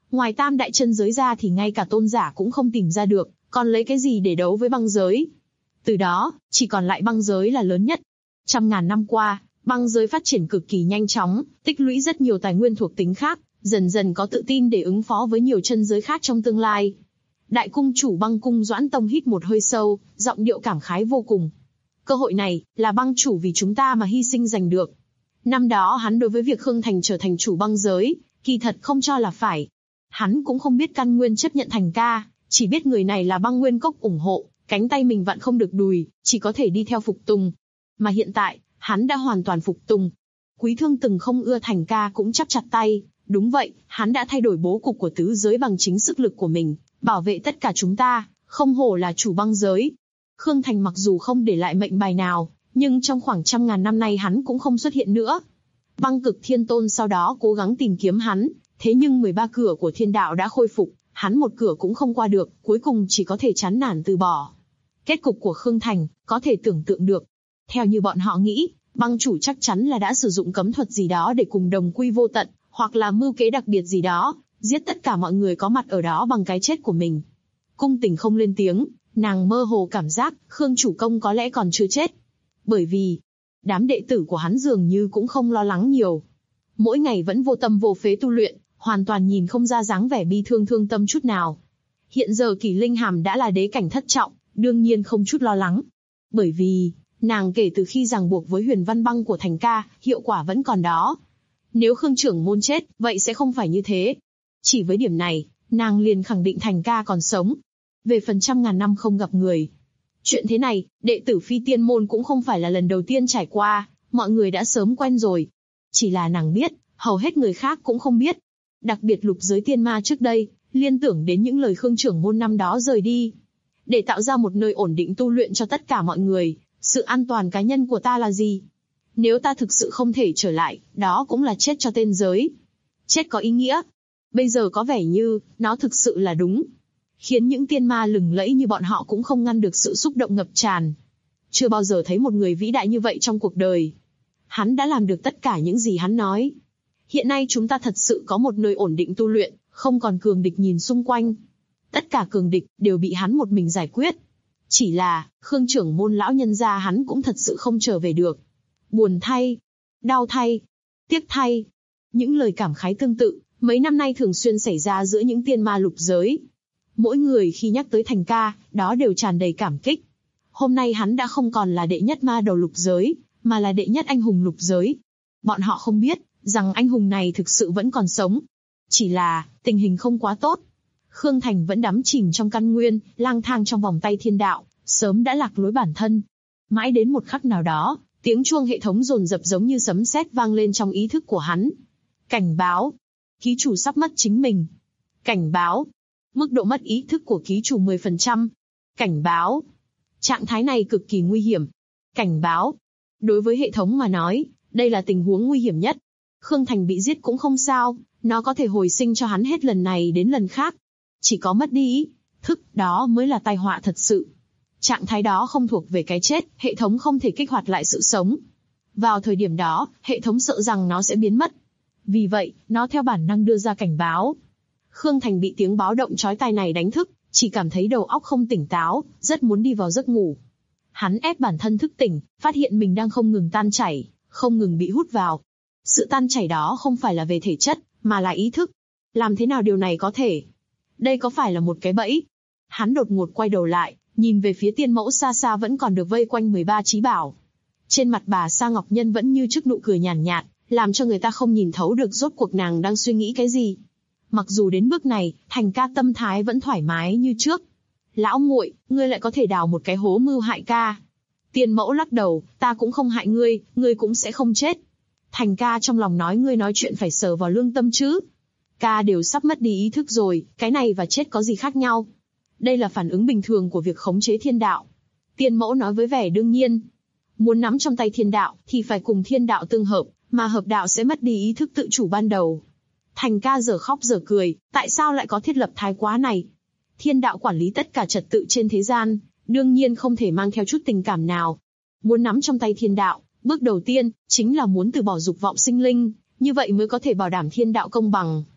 Ngoài tam đại chân giới ra thì ngay cả tôn giả cũng không tìm ra được, còn lấy cái gì để đấu với băng giới. Từ đó, chỉ còn lại băng giới là lớn nhất. Trăm ngàn năm qua, băng giới phát triển cực kỳ nhanh chóng, tích lũy rất nhiều tài nguyên thuộc tính khác, dần dần có tự tin để ứng phó với nhiều chân giới khác trong tương lai. Đại cung chủ băng cung Doãn Tông hít một hơi sâu, giọng điệu cảm khái vô cùng. Cơ hội này, là băng chủ vì chúng ta mà hy sinh giành được. Năm đó hắn đối với việc Khương Thành trở thành chủ băng giới, kỳ thật không cho là phải. Hắn cũng không biết căn nguyên chấp nhận Thành ca, chỉ biết người này là băng nguyên cốc ủng hộ, cánh tay mình vặn không được đùi, chỉ có thể đi theo phục tùng. Mà hiện tại, hắn đã hoàn toàn phục tùng. Quý Thương từng không ưa Thành ca cũng chắp chặt tay, đúng vậy, hắn đã thay đổi bố cục của tứ giới bằng chính sức lực của mình, bảo vệ tất cả chúng ta, không hổ là chủ băng giới. Khương Thành mặc dù không để lại mệnh bài nào, nhưng trong khoảng trăm ngàn năm nay hắn cũng không xuất hiện nữa. Băng Cực Thiên Tôn sau đó cố gắng tìm kiếm hắn, thế nhưng mười ba cửa của thiên đạo đã khôi phục, hắn một cửa cũng không qua được, cuối cùng chỉ có thể chán nản từ bỏ. Kết cục của Khương Thành, có thể tưởng tượng được. Theo như bọn họ nghĩ, băng chủ chắc chắn là đã sử dụng cấm thuật gì đó để cùng đồng quy vô tận, hoặc là mưu kế đặc biệt gì đó, giết tất cả mọi người có mặt ở đó bằng cái chết của mình. Cung Tình không lên tiếng, nàng mơ hồ cảm giác Khương chủ công có lẽ còn chưa chết. Bởi vì, đám đệ tử của hắn dường như cũng không lo lắng nhiều. Mỗi ngày vẫn vô tâm vô phế tu luyện, hoàn toàn nhìn không ra dáng vẻ bi thương thương tâm chút nào. Hiện giờ Kỷ Linh Hàm đã là đế cảnh thất trọng, đương nhiên không chút lo lắng. Bởi vì, nàng kể từ khi ràng buộc với Huyền Văn Băng của Thành ca, hiệu quả vẫn còn đó. Nếu Khương trưởng môn chết, vậy sẽ không phải như thế. Chỉ với điểm này, nàng liền khẳng định Thành ca còn sống. Về phần trăm ngàn năm không gặp người. Chuyện thế này, đệ tử Phi Tiên môn cũng không phải là lần đầu tiên trải qua, mọi người đã sớm quen rồi. Chỉ là nàng biết, hầu hết người khác cũng không biết. Đặc biệt lục giới tiên ma trước đây, liên tưởng đến những lời Khương trưởng môn năm đó rời đi. Để tạo ra một nơi ổn định tu luyện cho tất cả mọi người, sự an toàn cá nhân của ta là gì? Nếu ta thực sự không thể trở lại, đó cũng là chết cho tên giới. Chết có ý nghĩa. Bây giờ có vẻ như, nó thực sự là đúng. Khiến những tiên ma lừng lẫy như bọn họ cũng không ngăn được sự xúc động ngập tràn. Chưa bao giờ thấy một người vĩ đại như vậy trong cuộc đời. Hắn đã làm được tất cả những gì hắn nói. Hiện nay chúng ta thật sự có một nơi ổn định tu luyện, không còn cường địch nhìn xung quanh. Tất cả cường địch đều bị hắn một mình giải quyết. Chỉ là, Khương trưởng môn lão nhân gia hắn cũng thật sự không trở về được. Buồn thay, đau thay, tiếc thay. Những lời cảm khái tương tự, mấy năm nay thường xuyên xảy ra giữa những tiên ma lục giới. Mỗi người khi nhắc tới Thành ca, đó đều tràn đầy cảm kích. Hôm nay hắn đã không còn là đệ nhất ma đầu lục giới, mà là đệ nhất anh hùng lục giới. Bọn họ không biết, rằng anh hùng này thực sự vẫn còn sống. Chỉ là, tình hình không quá tốt. Khương Thành vẫn đắm chìm trong căn nguyên, lang thang trong vòng tay thiên đạo, sớm đã lạc lối bản thân. Mãi đến một khắc nào đó, tiếng chuông hệ thống dồn dập giống như sấm sét vang lên trong ý thức của hắn. Cảnh báo. Ký chủ sắp mất chính mình. Cảnh báo. Mức độ mất ý thức của ký chủ mười phần trăm. Cảnh báo. Trạng thái này cực kỳ nguy hiểm. Cảnh báo. Đối với hệ thống mà nói, đây là tình huống nguy hiểm nhất. Khương Thành bị giết cũng không sao, nó có thể hồi sinh cho hắn hết lần này đến lần khác. Chỉ có mất đi ý thức, đó mới là tai họa thật sự. Trạng thái đó không thuộc về cái chết, hệ thống không thể kích hoạt lại sự sống. Vào thời điểm đó, hệ thống sợ rằng nó sẽ biến mất. Vì vậy, nó theo bản năng đưa ra cảnh báo. Khương Thành bị tiếng báo động chói tai này đánh thức, chỉ cảm thấy đầu óc không tỉnh táo, rất muốn đi vào giấc ngủ. Hắn ép bản thân thức tỉnh, phát hiện mình đang không ngừng tan chảy, không ngừng bị hút vào. Sự tan chảy đó không phải là về thể chất, mà là ý thức. Làm thế nào điều này có thể? Đây có phải là một cái bẫy? Hắn đột ngột quay đầu lại, nhìn về phía tiên mẫu xa xa vẫn còn được vây quanh mười ba chí bảo. Trên mặt bà Sa Ngọc Nhân vẫn như trước nụ cười nhàn nhạt, làm cho người ta không nhìn thấu được rốt cuộc nàng đang suy nghĩ cái gì. Mặc dù đến bước này, Thành ca tâm thái vẫn thoải mái như trước. Lão muội, ngươi lại có thể đào một cái hố mưu hại ca. Tiên mẫu lắc đầu, ta cũng không hại ngươi, ngươi cũng sẽ không chết. Thành ca trong lòng nói ngươi nói chuyện phải sờ vào lương tâm chứ. Ca đều sắp mất đi ý thức rồi, cái này và chết có gì khác nhau. Đây là phản ứng bình thường của việc khống chế thiên đạo. Tiên mẫu nói với vẻ đương nhiên. Muốn nắm trong tay thiên đạo, thì phải cùng thiên đạo tương hợp, mà hợp đạo sẽ mất đi ý thức tự chủ ban đầu. Thành ca giờ khóc giờ cười, tại sao lại có thiết lập thái quá này? Thiên đạo quản lý tất cả trật tự trên thế gian, đương nhiên không thể mang theo chút tình cảm nào. Muốn nắm trong tay thiên đạo, bước đầu tiên, chính là muốn từ bỏ dục vọng sinh linh, như vậy mới có thể bảo đảm thiên đạo công bằng.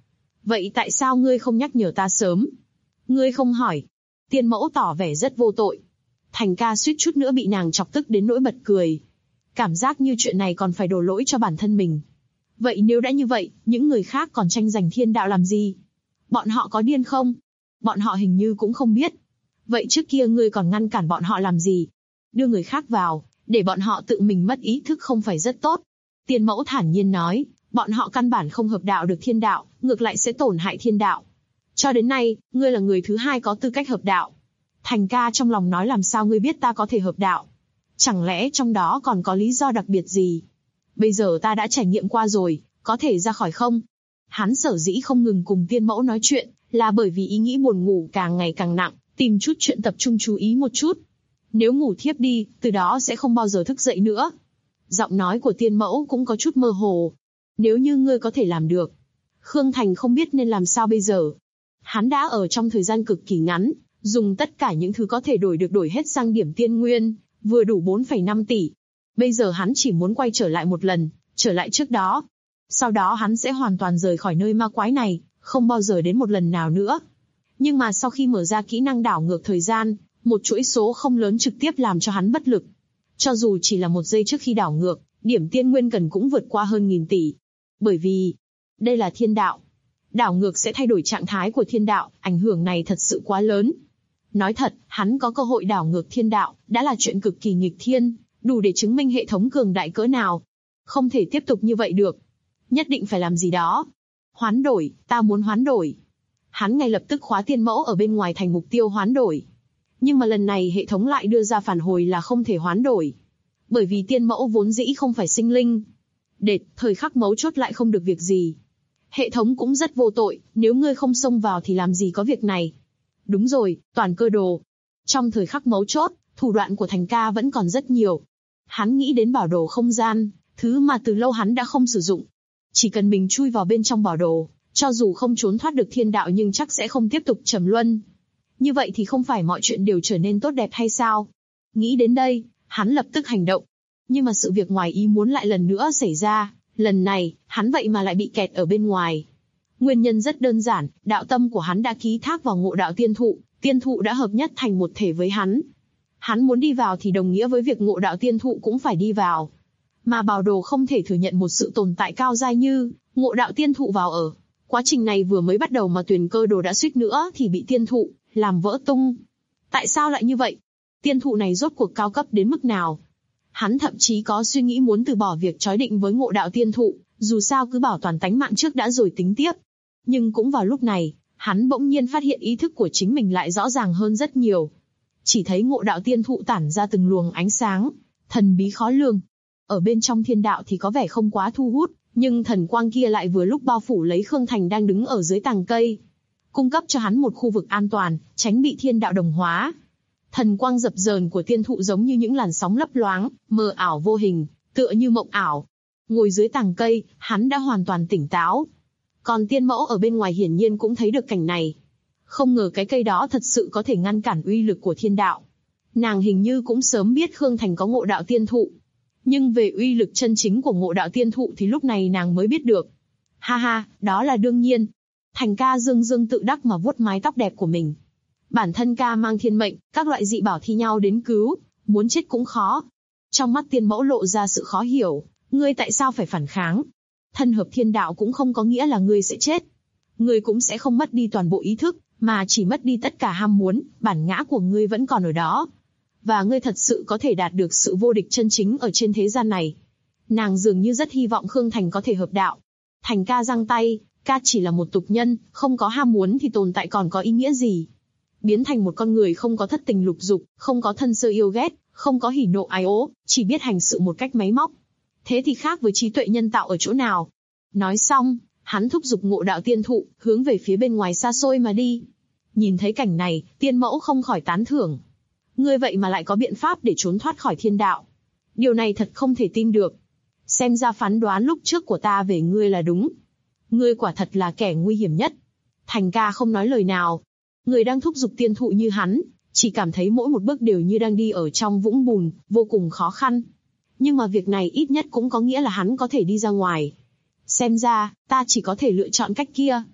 Vậy tại sao ngươi không nhắc nhở ta sớm? Ngươi không hỏi. Tiên mẫu tỏ vẻ rất vô tội. Thành ca suýt chút nữa bị nàng chọc tức đến nỗi bật cười. Cảm giác như chuyện này còn phải đổ lỗi cho bản thân mình. Vậy nếu đã như vậy, những người khác còn tranh giành thiên đạo làm gì? Bọn họ có điên không? Bọn họ hình như cũng không biết. Vậy trước kia ngươi còn ngăn cản bọn họ làm gì? Đưa người khác vào, để bọn họ tự mình mất ý thức không phải rất tốt. Tiên mẫu thản nhiên nói, bọn họ căn bản không hợp đạo được thiên đạo, ngược lại sẽ tổn hại thiên đạo. Cho đến nay, ngươi là người thứ hai có tư cách hợp đạo. Thành ca trong lòng nói làm sao ngươi biết ta có thể hợp đạo? Chẳng lẽ trong đó còn có lý do đặc biệt gì? Bây giờ ta đã trải nghiệm qua rồi, có thể ra khỏi không? Hắn sở dĩ không ngừng cùng tiên mẫu nói chuyện, là bởi vì ý nghĩ buồn ngủ càng ngày càng nặng, tìm chút chuyện tập trung chú ý một chút. Nếu ngủ thiếp đi, từ đó sẽ không bao giờ thức dậy nữa. Giọng nói của tiên mẫu cũng có chút mơ hồ. Nếu như ngươi có thể làm được. Khương Thành không biết nên làm sao bây giờ. Hắn đã ở trong thời gian cực kỳ ngắn, dùng tất cả những thứ có thể đổi được đổi hết sang điểm tiên nguyên, vừa đủ bốn phẩy năm tỷ. Bây giờ hắn chỉ muốn quay trở lại một lần, trở lại trước đó. Sau đó hắn sẽ hoàn toàn rời khỏi nơi ma quái này, không bao giờ đến một lần nào nữa. Nhưng mà sau khi mở ra kỹ năng đảo ngược thời gian, một chuỗi số không lớn trực tiếp làm cho hắn bất lực. Cho dù chỉ là một giây trước khi đảo ngược, điểm tiên nguyên cần cũng vượt qua hơn nghìn tỷ. Bởi vì, đây là thiên đạo. Đảo ngược sẽ thay đổi trạng thái của thiên đạo, ảnh hưởng này thật sự quá lớn. Nói thật, hắn có cơ hội đảo ngược thiên đạo, đã là chuyện cực kỳ nghịch thiên, đủ để chứng minh hệ thống cường đại cỡ nào. Không thể tiếp tục như vậy được. Nhất định phải làm gì đó. Hoán đổi, ta muốn hoán đổi. Hắn ngay lập tức khóa tiên mẫu ở bên ngoài thành mục tiêu hoán đổi. Nhưng mà lần này hệ thống lại đưa ra phản hồi là không thể hoán đổi. Bởi vì tiên mẫu vốn dĩ không phải sinh linh. Đệt, thời khắc mấu chốt lại không được việc gì. Hệ thống cũng rất vô tội, nếu ngươi không xông vào thì làm gì có việc này. Đúng rồi, toàn cơ đồ. Trong thời khắc mấu chốt, thủ đoạn của Thành ca vẫn còn rất nhiều. Hắn nghĩ đến bảo đồ không gian, thứ mà từ lâu hắn đã không sử dụng. Chỉ cần mình chui vào bên trong bảo đồ, cho dù không trốn thoát được thiên đạo nhưng chắc sẽ không tiếp tục trầm luân. Như vậy thì không phải mọi chuyện đều trở nên tốt đẹp hay sao? Nghĩ đến đây, hắn lập tức hành động. Nhưng mà sự việc ngoài ý muốn lại lần nữa xảy ra, lần này, hắn vậy mà lại bị kẹt ở bên ngoài. Nguyên nhân rất đơn giản, đạo tâm của hắn đã ký thác vào Ngộ Đạo Tiên Thụ, Tiên Thụ đã hợp nhất thành một thể với hắn. Hắn muốn đi vào thì đồng nghĩa với việc Ngộ Đạo Tiên Thụ cũng phải đi vào. Mà bảo đồ không thể thừa nhận một sự tồn tại cao giai như Ngộ Đạo Tiên Thụ vào ở. Quá trình này vừa mới bắt đầu mà Tuyền Cơ Đồ đã suýt nữa thì bị Tiên Thụ làm vỡ tung. Tại sao lại như vậy? Tiên Thụ này rốt cuộc cao cấp đến mức nào? Hắn thậm chí có suy nghĩ muốn từ bỏ việc trói định với Ngộ Đạo Tiên Thụ, dù sao cứ bảo toàn tánh mạng trước đã rồi tính tiếp. Nhưng cũng vào lúc này, hắn bỗng nhiên phát hiện ý thức của chính mình lại rõ ràng hơn rất nhiều. Chỉ thấy Ngộ Đạo Tiên Thụ tản ra từng luồng ánh sáng, thần bí khó lường. Ở bên trong thiên đạo thì có vẻ không quá thu hút, nhưng thần quang kia lại vừa lúc bao phủ lấy Khương Thành đang đứng ở dưới tàng cây, cung cấp cho hắn một khu vực an toàn, tránh bị thiên đạo đồng hóa. Thần quang dập dờn của tiên thụ giống như những làn sóng lấp loáng, mờ ảo vô hình, tựa như mộng ảo. Ngồi dưới tàng cây, hắn đã hoàn toàn tỉnh táo. Còn tiên mẫu ở bên ngoài hiển nhiên cũng thấy được cảnh này. Không ngờ cái cây đó thật sự có thể ngăn cản uy lực của thiên đạo. Nàng hình như cũng sớm biết Khương Thành có Ngộ Đạo Tiên Thụ. Nhưng về uy lực chân chính của Ngộ Đạo Tiên Thụ thì lúc này nàng mới biết được. Ha ha, đó là đương nhiên. Thành ca dương dương tự đắc mà vuốt mái tóc đẹp của mình. Bản thân ca mang thiên mệnh, các loại dị bảo thi nhau đến cứu, muốn chết cũng khó. Trong mắt tiên mẫu lộ ra sự khó hiểu, ngươi tại sao phải phản kháng? Thân hợp thiên đạo cũng không có nghĩa là ngươi sẽ chết. Ngươi cũng sẽ không mất đi toàn bộ ý thức, mà chỉ mất đi tất cả ham muốn, bản ngã của ngươi vẫn còn ở đó. Và ngươi thật sự có thể đạt được sự vô địch chân chính ở trên thế gian này. Nàng dường như rất hy vọng Khương Thành có thể hợp đạo. Thành ca giang tay, ca chỉ là một tục nhân, không có ham muốn thì tồn tại còn có ý nghĩa gì? Biến thành một con người không có thất tình lục dục, không có thân sơ yêu ghét, không có hỉ nộ ái ố, chỉ biết hành sự một cách máy móc. Thế thì khác với trí tuệ nhân tạo ở chỗ nào? Nói xong, hắn thúc giục Ngộ Đạo Tiên Thụ, hướng về phía bên ngoài xa xôi mà đi. Nhìn thấy cảnh này, tiên mẫu không khỏi tán thưởng. Ngươi vậy mà lại có biện pháp để trốn thoát khỏi thiên đạo. Điều này thật không thể tin được. Xem ra phán đoán lúc trước của ta về ngươi là đúng. Ngươi quả thật là kẻ nguy hiểm nhất. Thành ca không nói lời nào. Người đang thúc giục tiên thụ như hắn, chỉ cảm thấy mỗi một bước đều như đang đi ở trong vũng bùn, vô cùng khó khăn. Nhưng mà việc này ít nhất cũng có nghĩa là hắn có thể đi ra ngoài. Xem ra, ta chỉ có thể lựa chọn cách kia.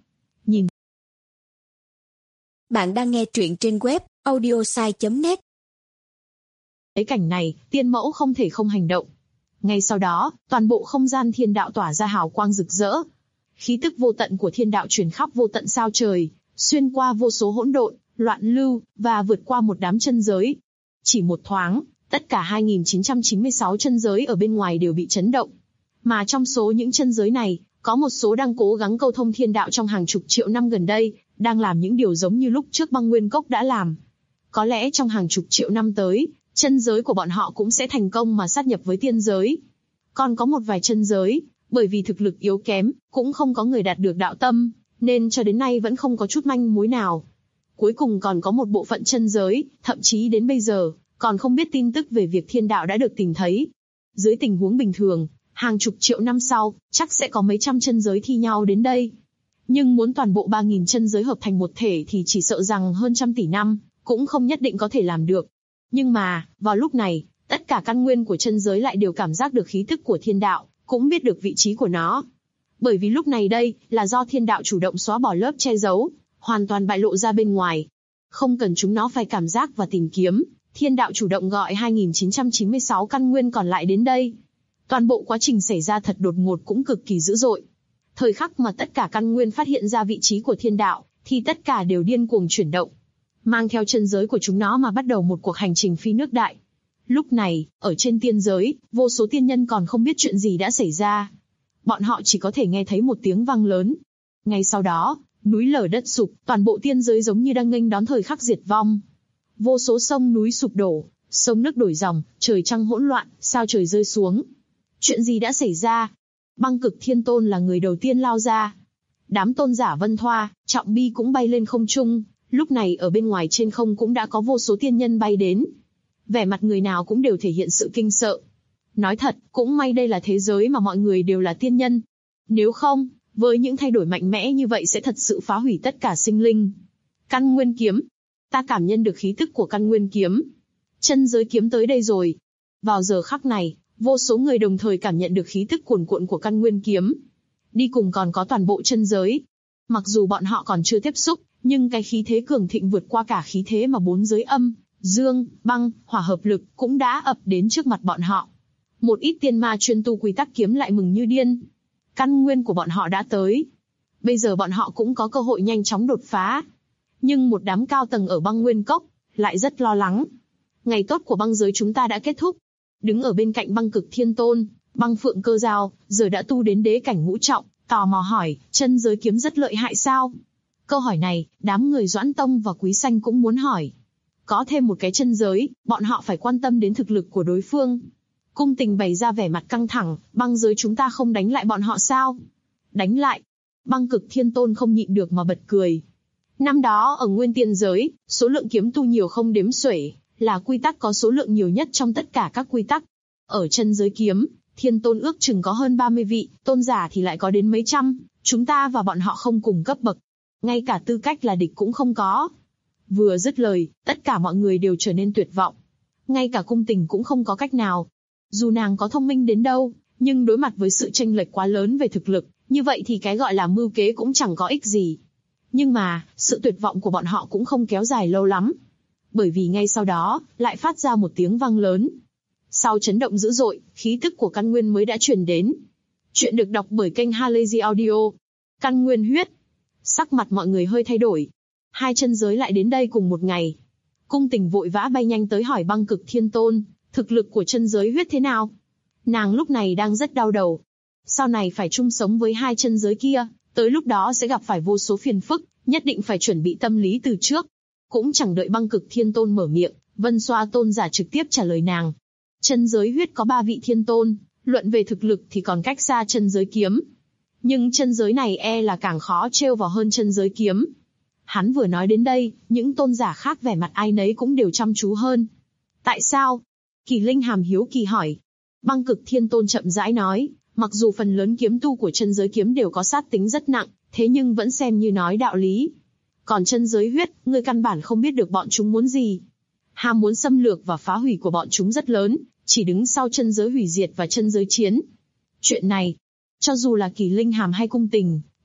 Nhìn. Bạn đang nghe truyện trên web audiosai chấm net. Thấy cảnh này, tiên mẫu không thể không hành động. Ngay sau đó, toàn bộ không gian thiên đạo tỏa ra hào quang rực rỡ. Khí tức vô tận của thiên đạo truyền khắp vô tận sao trời, xuyên qua vô số hỗn độn, loạn lưu, và vượt qua một đám chân giới. Chỉ một thoáng, tất cả hai nghìn chín trăm chín mươi sáu chân giới ở bên ngoài đều bị chấn động. Mà trong số những chân giới này, có một số đang cố gắng câu thông thiên đạo trong hàng chục triệu năm gần đây, đang làm những điều giống như lúc trước Băng Nguyên Cốc đã làm. Có lẽ trong hàng chục triệu năm tới, chân giới của bọn họ cũng sẽ thành công mà sát nhập với tiên giới. Còn có một vài chân giới, bởi vì thực lực yếu kém, cũng không có người đạt được đạo tâm, nên cho đến nay vẫn không có chút manh mối nào. Cuối cùng còn có một bộ phận chân giới, thậm chí đến bây giờ, còn không biết tin tức về việc thiên đạo đã được tìm thấy. Dưới tình huống bình thường, hàng chục triệu năm sau, chắc sẽ có mấy trăm chân giới thi nhau đến đây. Nhưng muốn toàn bộ ba nghìn chân giới hợp thành một thể thì chỉ sợ rằng hơn trăm tỷ năm, cũng không nhất định có thể làm được. Nhưng mà, vào lúc này, tất cả căn nguyên của chân giới lại đều cảm giác được khí tức của thiên đạo, cũng biết được vị trí của nó. Bởi vì lúc này đây, là do thiên đạo chủ động xóa bỏ lớp che giấu, hoàn toàn bại lộ ra bên ngoài. Không cần chúng nó phải cảm giác và tìm kiếm, thiên đạo chủ động gọi hai nghìn chín trăm chín mươi sáu căn nguyên còn lại đến đây. Toàn bộ quá trình xảy ra thật đột ngột cũng cực kỳ dữ dội. Thời khắc mà tất cả căn nguyên phát hiện ra vị trí của thiên đạo, thì tất cả đều điên cuồng chuyển động. Mang theo chân giới của chúng nó mà bắt đầu một cuộc hành trình phi nước đại. Lúc này, ở trên tiên giới, vô số tiên nhân còn không biết chuyện gì đã xảy ra. Bọn họ chỉ có thể nghe thấy một tiếng vang lớn. Ngay sau đó, núi lở đất sụp, toàn bộ tiên giới giống như đang nghênh đón thời khắc diệt vong. Vô số sông núi sụp đổ, sông nước đổi dòng, trời trăng hỗn loạn, sao trời rơi xuống. Chuyện gì đã xảy ra? Băng Cực Thiên Tôn là người đầu tiên lao ra. Đám tôn giả Vân Thoa, Trọng Bi cũng bay lên không trung. Lúc này ở bên ngoài trên không cũng đã có vô số tiên nhân bay đến. Vẻ mặt người nào cũng đều thể hiện sự kinh sợ. Nói thật, cũng may đây là thế giới mà mọi người đều là tiên nhân. Nếu không, với những thay đổi mạnh mẽ như vậy sẽ thật sự phá hủy tất cả sinh linh. Căn Nguyên Kiếm. Ta cảm nhận được khí tức của Căn Nguyên Kiếm. Chân giới kiếm tới đây rồi. Vào giờ khắc này, vô số người đồng thời cảm nhận được khí tức cuồn cuộn của Căn Nguyên Kiếm. Đi cùng còn có toàn bộ chân giới. Mặc dù bọn họ còn chưa tiếp xúc, nhưng cái khí thế cường thịnh vượt qua cả khí thế mà bốn giới âm, dương, băng, hỏa hợp lực cũng đã ập đến trước mặt bọn họ. Một ít tiên ma chuyên tu quy tắc kiếm lại mừng như điên. Căn nguyên của bọn họ đã tới. Bây giờ bọn họ cũng có cơ hội nhanh chóng đột phá. Nhưng một đám cao tầng ở Băng Nguyên Cốc lại rất lo lắng. Ngày tốt của băng giới chúng ta đã kết thúc. Đứng ở bên cạnh Băng Cực Thiên Tôn, Băng Phượng Cơ Dao, giờ đã tu đến đế cảnh ngũ trọng, tò mò hỏi, chân giới kiếm rất lợi hại sao? Câu hỏi này, đám người Doãn Tông và Quý Xanh cũng muốn hỏi. Có thêm một cái chân giới, bọn họ phải quan tâm đến thực lực của đối phương. Cung Tình bày ra vẻ mặt căng thẳng, băng giới chúng ta không đánh lại bọn họ sao? Đánh lại? Băng Cực Thiên Tôn không nhịn được mà bật cười. Năm đó ở Nguyên Tiên giới, số lượng kiếm tu nhiều không đếm xuể, là quy tắc có số lượng nhiều nhất trong tất cả các quy tắc. Ở chân giới kiếm, Thiên Tôn ước chừng có hơn ba mươi vị, tôn giả thì lại có đến mấy trăm, chúng ta và bọn họ không cùng cấp bậc. Ngay cả tư cách là địch cũng không có. Vừa dứt lời, tất cả mọi người đều trở nên tuyệt vọng. Ngay cả Cung Tình cũng không có cách nào. Dù nàng có thông minh đến đâu, nhưng đối mặt với sự chênh lệch quá lớn về thực lực, như vậy thì cái gọi là mưu kế cũng chẳng có ích gì. Nhưng mà, sự tuyệt vọng của bọn họ cũng không kéo dài lâu lắm. Bởi vì ngay sau đó, lại phát ra một tiếng vang lớn. Sau chấn động dữ dội, khí tức của căn nguyên mới đã truyền đến. Chuyện được đọc bởi kênh Halazy Audio. Căn nguyên huyết. Sắc mặt mọi người hơi thay đổi. Hai chân giới lại đến đây cùng một ngày. Cung Tình vội vã bay nhanh tới hỏi Băng Cực Thiên Tôn, thực lực của chân giới huyết thế nào? Nàng lúc này đang rất đau đầu. Sau này phải chung sống với hai chân giới kia, tới lúc đó sẽ gặp phải vô số phiền phức, nhất định phải chuẩn bị tâm lý từ trước. Cũng chẳng đợi Băng Cực Thiên Tôn mở miệng, Vân Xoa Tôn giả trực tiếp trả lời nàng. Chân giới huyết có ba vị thiên tôn, luận về thực lực thì còn cách xa chân giới kiếm. Nhưng chân giới này e là càng khó trêu vào hơn chân giới kiếm. Hắn vừa nói đến đây, những tôn giả khác vẻ mặt ai nấy cũng đều chăm chú hơn. Tại sao? Kỳ Linh hàm hiếu kỳ hỏi. Băng Cực Thiên Tôn chậm rãi nói, mặc dù phần lớn kiếm tu của chân giới kiếm đều có sát tính rất nặng, thế nhưng vẫn xem như nói đạo lý. Còn chân giới huyết, ngươi căn bản không biết được bọn chúng muốn gì. Ham muốn xâm lược và phá hủy của bọn chúng rất lớn, chỉ đứng sau chân giới hủy diệt và chân giới chiến. Chuyện này, cho dù là Kỳ Linh hàm hay Cung Tình,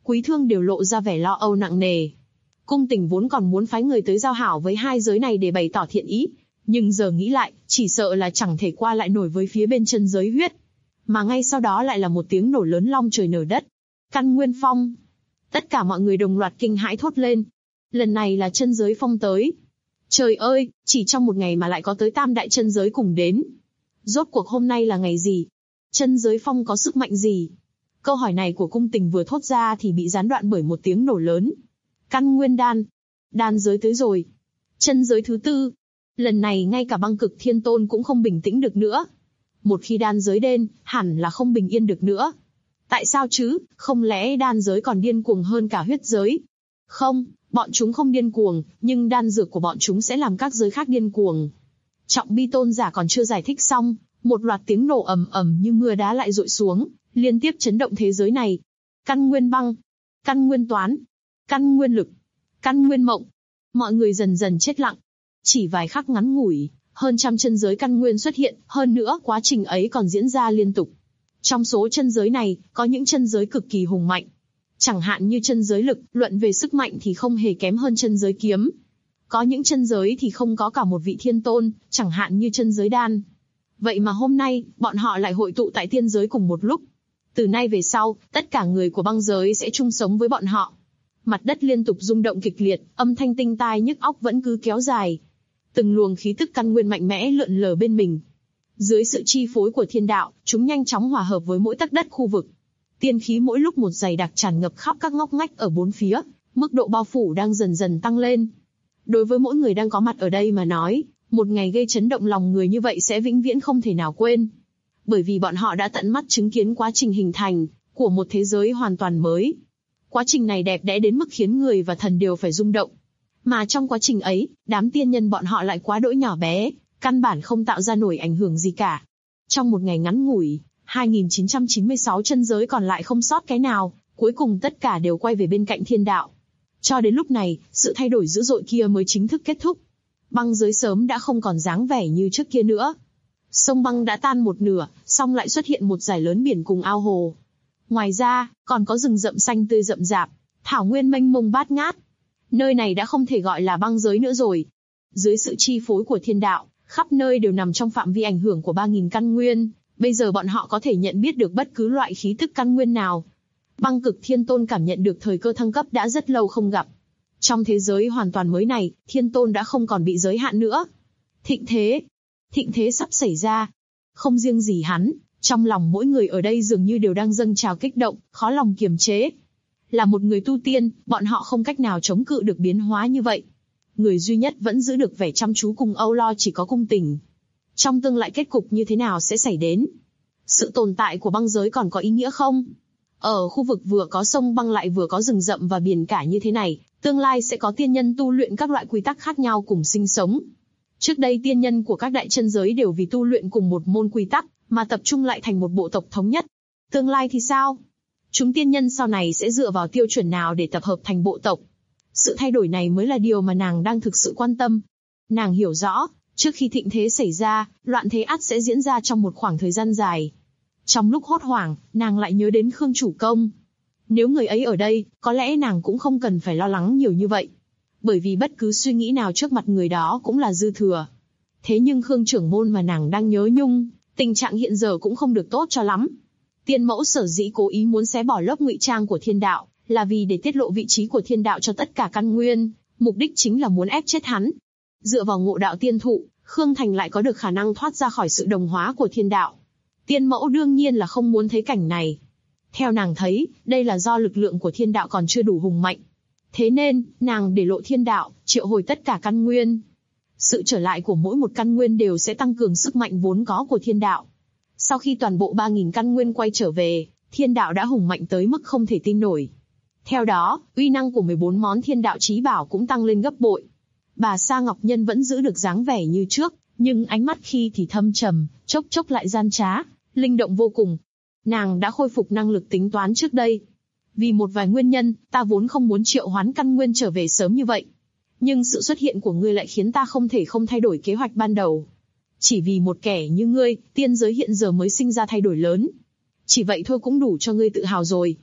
Quý Thương đều lộ ra vẻ lo âu nặng nề. Cung Tình vốn còn muốn phái người tới giao hảo với hai giới này để bày tỏ thiện ý, nhưng giờ nghĩ lại, chỉ sợ là chẳng thể qua lại nổi với phía bên chân giới huyết. Mà ngay sau đó lại là một tiếng nổ lớn long trời nở đất. Căn Nguyên Phong. Tất cả mọi người đồng loạt kinh hãi thốt lên. Lần này là chân giới phong tới. Trời ơi, chỉ trong một ngày mà lại có tới tam đại chân giới cùng đến. Rốt cuộc hôm nay là ngày gì? Chân giới phong có sức mạnh gì? Câu hỏi này của Cung Tình vừa thốt ra thì bị gián đoạn bởi một tiếng nổ lớn. Căn Nguyên Đan. Đan giới tới rồi. Chân giới thứ tư. Lần này ngay cả Băng Cực Thiên Tôn cũng không bình tĩnh được nữa. Một khi đan giới đến, hẳn là không bình yên được nữa. Tại sao chứ, không lẽ đan giới còn điên cuồng hơn cả huyết giới? Không, bọn chúng không điên cuồng, nhưng đan dược của bọn chúng sẽ làm các giới khác điên cuồng. Trọng Bi tôn giả còn chưa giải thích xong, một loạt tiếng nổ ầm ầm như mưa đá lại dội xuống, liên tiếp chấn động thế giới này. Căn Nguyên Băng, Căn Nguyên Toán, Căn Nguyên Lực, Căn Nguyên Mộng. Mọi người dần dần chết lặng. Chỉ vài khắc ngắn ngủi, hơn trăm chân giới căn nguyên xuất hiện, hơn nữa quá trình ấy còn diễn ra liên tục. Trong số chân giới này, có những chân giới cực kỳ hùng mạnh. Chẳng hạn như chân giới lực, luận về sức mạnh thì không hề kém hơn chân giới kiếm. Có những chân giới thì không có cả một vị thiên tôn, chẳng hạn như chân giới đan. Vậy mà hôm nay, bọn họ lại hội tụ tại tiên giới cùng một lúc. Từ nay về sau, tất cả người của băng giới sẽ chung sống với bọn họ. Mặt đất liên tục rung động kịch liệt, âm thanh tinh tai nhức óc vẫn cứ kéo dài. Từng luồng khí tức căn nguyên mạnh mẽ lượn lờ bên mình. Dưới sự chi phối của thiên đạo, chúng nhanh chóng hòa hợp với mỗi tấc đất khu vực. Tiên khí mỗi lúc một dày đặc tràn ngập khắp các ngóc ngách ở bốn phía, mức độ bao phủ đang dần dần tăng lên. Đối với mỗi người đang có mặt ở đây mà nói, một ngày gây chấn động lòng người như vậy sẽ vĩnh viễn không thể nào quên. Bởi vì bọn họ đã tận mắt chứng kiến quá trình hình thành của một thế giới hoàn toàn mới. Quá trình này đẹp đẽ đến mức khiến người và thần đều phải rung động. Mà trong quá trình ấy, đám tiên nhân bọn họ lại quá đỗi nhỏ bé, căn bản không tạo ra nổi ảnh hưởng gì cả. Trong một ngày ngắn ngủi, hai nghìn chín trăm chín mươi sáu chân giới còn lại không sót cái nào, cuối cùng tất cả đều quay về bên cạnh thiên đạo. Cho đến lúc này, sự thay đổi dữ dội kia mới chính thức kết thúc. Băng giới sớm đã không còn dáng vẻ như trước kia nữa. Sông băng đã tan một nửa, song lại xuất hiện một dải lớn biển cùng ao hồ. Ngoài ra, còn có rừng rậm xanh tươi rậm rạp, thảo nguyên mênh mông bát ngát. Nơi này đã không thể gọi là băng giới nữa rồi. Dưới sự chi phối của thiên đạo, khắp nơi đều nằm trong phạm vi ảnh hưởng của ba nghìn căn nguyên. Bây giờ bọn họ có thể nhận biết được bất cứ loại khí tức căn nguyên nào. Băng Cực Thiên Tôn cảm nhận được thời cơ thăng cấp đã rất lâu không gặp. Trong thế giới hoàn toàn mới này, Thiên Tôn đã không còn bị giới hạn nữa. Thịnh thế, thịnh thế sắp xảy ra. Không riêng gì hắn, trong lòng mỗi người ở đây dường như đều đang dâng trào kích động, khó lòng kiềm chế. Là một người tu tiên, bọn họ không cách nào chống cự được biến hóa như vậy. Người duy nhất vẫn giữ được vẻ chăm chú cùng âu lo chỉ có Cung Tình. Trong tương lai kết cục như thế nào sẽ xảy đến? Sự tồn tại của băng giới còn có ý nghĩa không? Ở khu vực vừa có sông băng lại vừa có rừng rậm và biển cả như thế này, tương lai sẽ có tiên nhân tu luyện các loại quy tắc khác nhau cùng sinh sống. Trước đây tiên nhân của các đại chân giới đều vì tu luyện cùng một môn quy tắc, mà tập trung lại thành một bộ tộc thống nhất. Tương lai thì sao? Chúng tiên nhân sau này sẽ dựa vào tiêu chuẩn nào để tập hợp thành bộ tộc? Sự thay đổi này mới là điều mà nàng đang thực sự quan tâm. Nàng hiểu rõ, trước khi thịnh thế xảy ra, loạn thế ắt sẽ diễn ra trong một khoảng thời gian dài. Trong lúc hốt hoảng, nàng lại nhớ đến Khương Chủ Công. Nếu người ấy ở đây, có lẽ nàng cũng không cần phải lo lắng nhiều như vậy. Bởi vì bất cứ suy nghĩ nào trước mặt người đó cũng là dư thừa. Thế nhưng Khương trưởng môn mà nàng đang nhớ nhung, tình trạng hiện giờ cũng không được tốt cho lắm. Tiên mẫu sở dĩ cố ý muốn xé bỏ lớp ngụy trang của thiên đạo, là vì để tiết lộ vị trí của thiên đạo cho tất cả căn nguyên, mục đích chính là muốn ép chết hắn. Dựa vào ngộ đạo tiên thụ, Khương Thành lại có được khả năng thoát ra khỏi sự đồng hóa của thiên đạo. Tiên mẫu đương nhiên là không muốn thấy cảnh này. Theo nàng thấy, đây là do lực lượng của thiên đạo còn chưa đủ hùng mạnh. Thế nên, nàng để lộ thiên đạo, triệu hồi tất cả căn nguyên. Sự trở lại của mỗi một căn nguyên đều sẽ tăng cường sức mạnh vốn có của thiên đạo. Sau khi toàn bộ ba nghìn căn nguyên quay trở về, thiên đạo đã hùng mạnh tới mức không thể tin nổi. Theo đó, uy năng của mười bốn món thiên đạo chí bảo cũng tăng lên gấp bội. Bà Sa Ngọc Nhân vẫn giữ được dáng vẻ như trước, nhưng ánh mắt khi thì thâm trầm, chốc chốc lại gian trá, linh động vô cùng. Nàng đã khôi phục năng lực tính toán trước đây. Vì một vài nguyên nhân, ta vốn không muốn triệu hoán căn nguyên trở về sớm như vậy. Nhưng sự xuất hiện của ngươi lại khiến ta không thể không thay đổi kế hoạch ban đầu. Chỉ vì một kẻ như ngươi, tiên giới hiện giờ mới sinh ra thay đổi lớn. Chỉ vậy thôi cũng đủ cho ngươi tự hào rồi.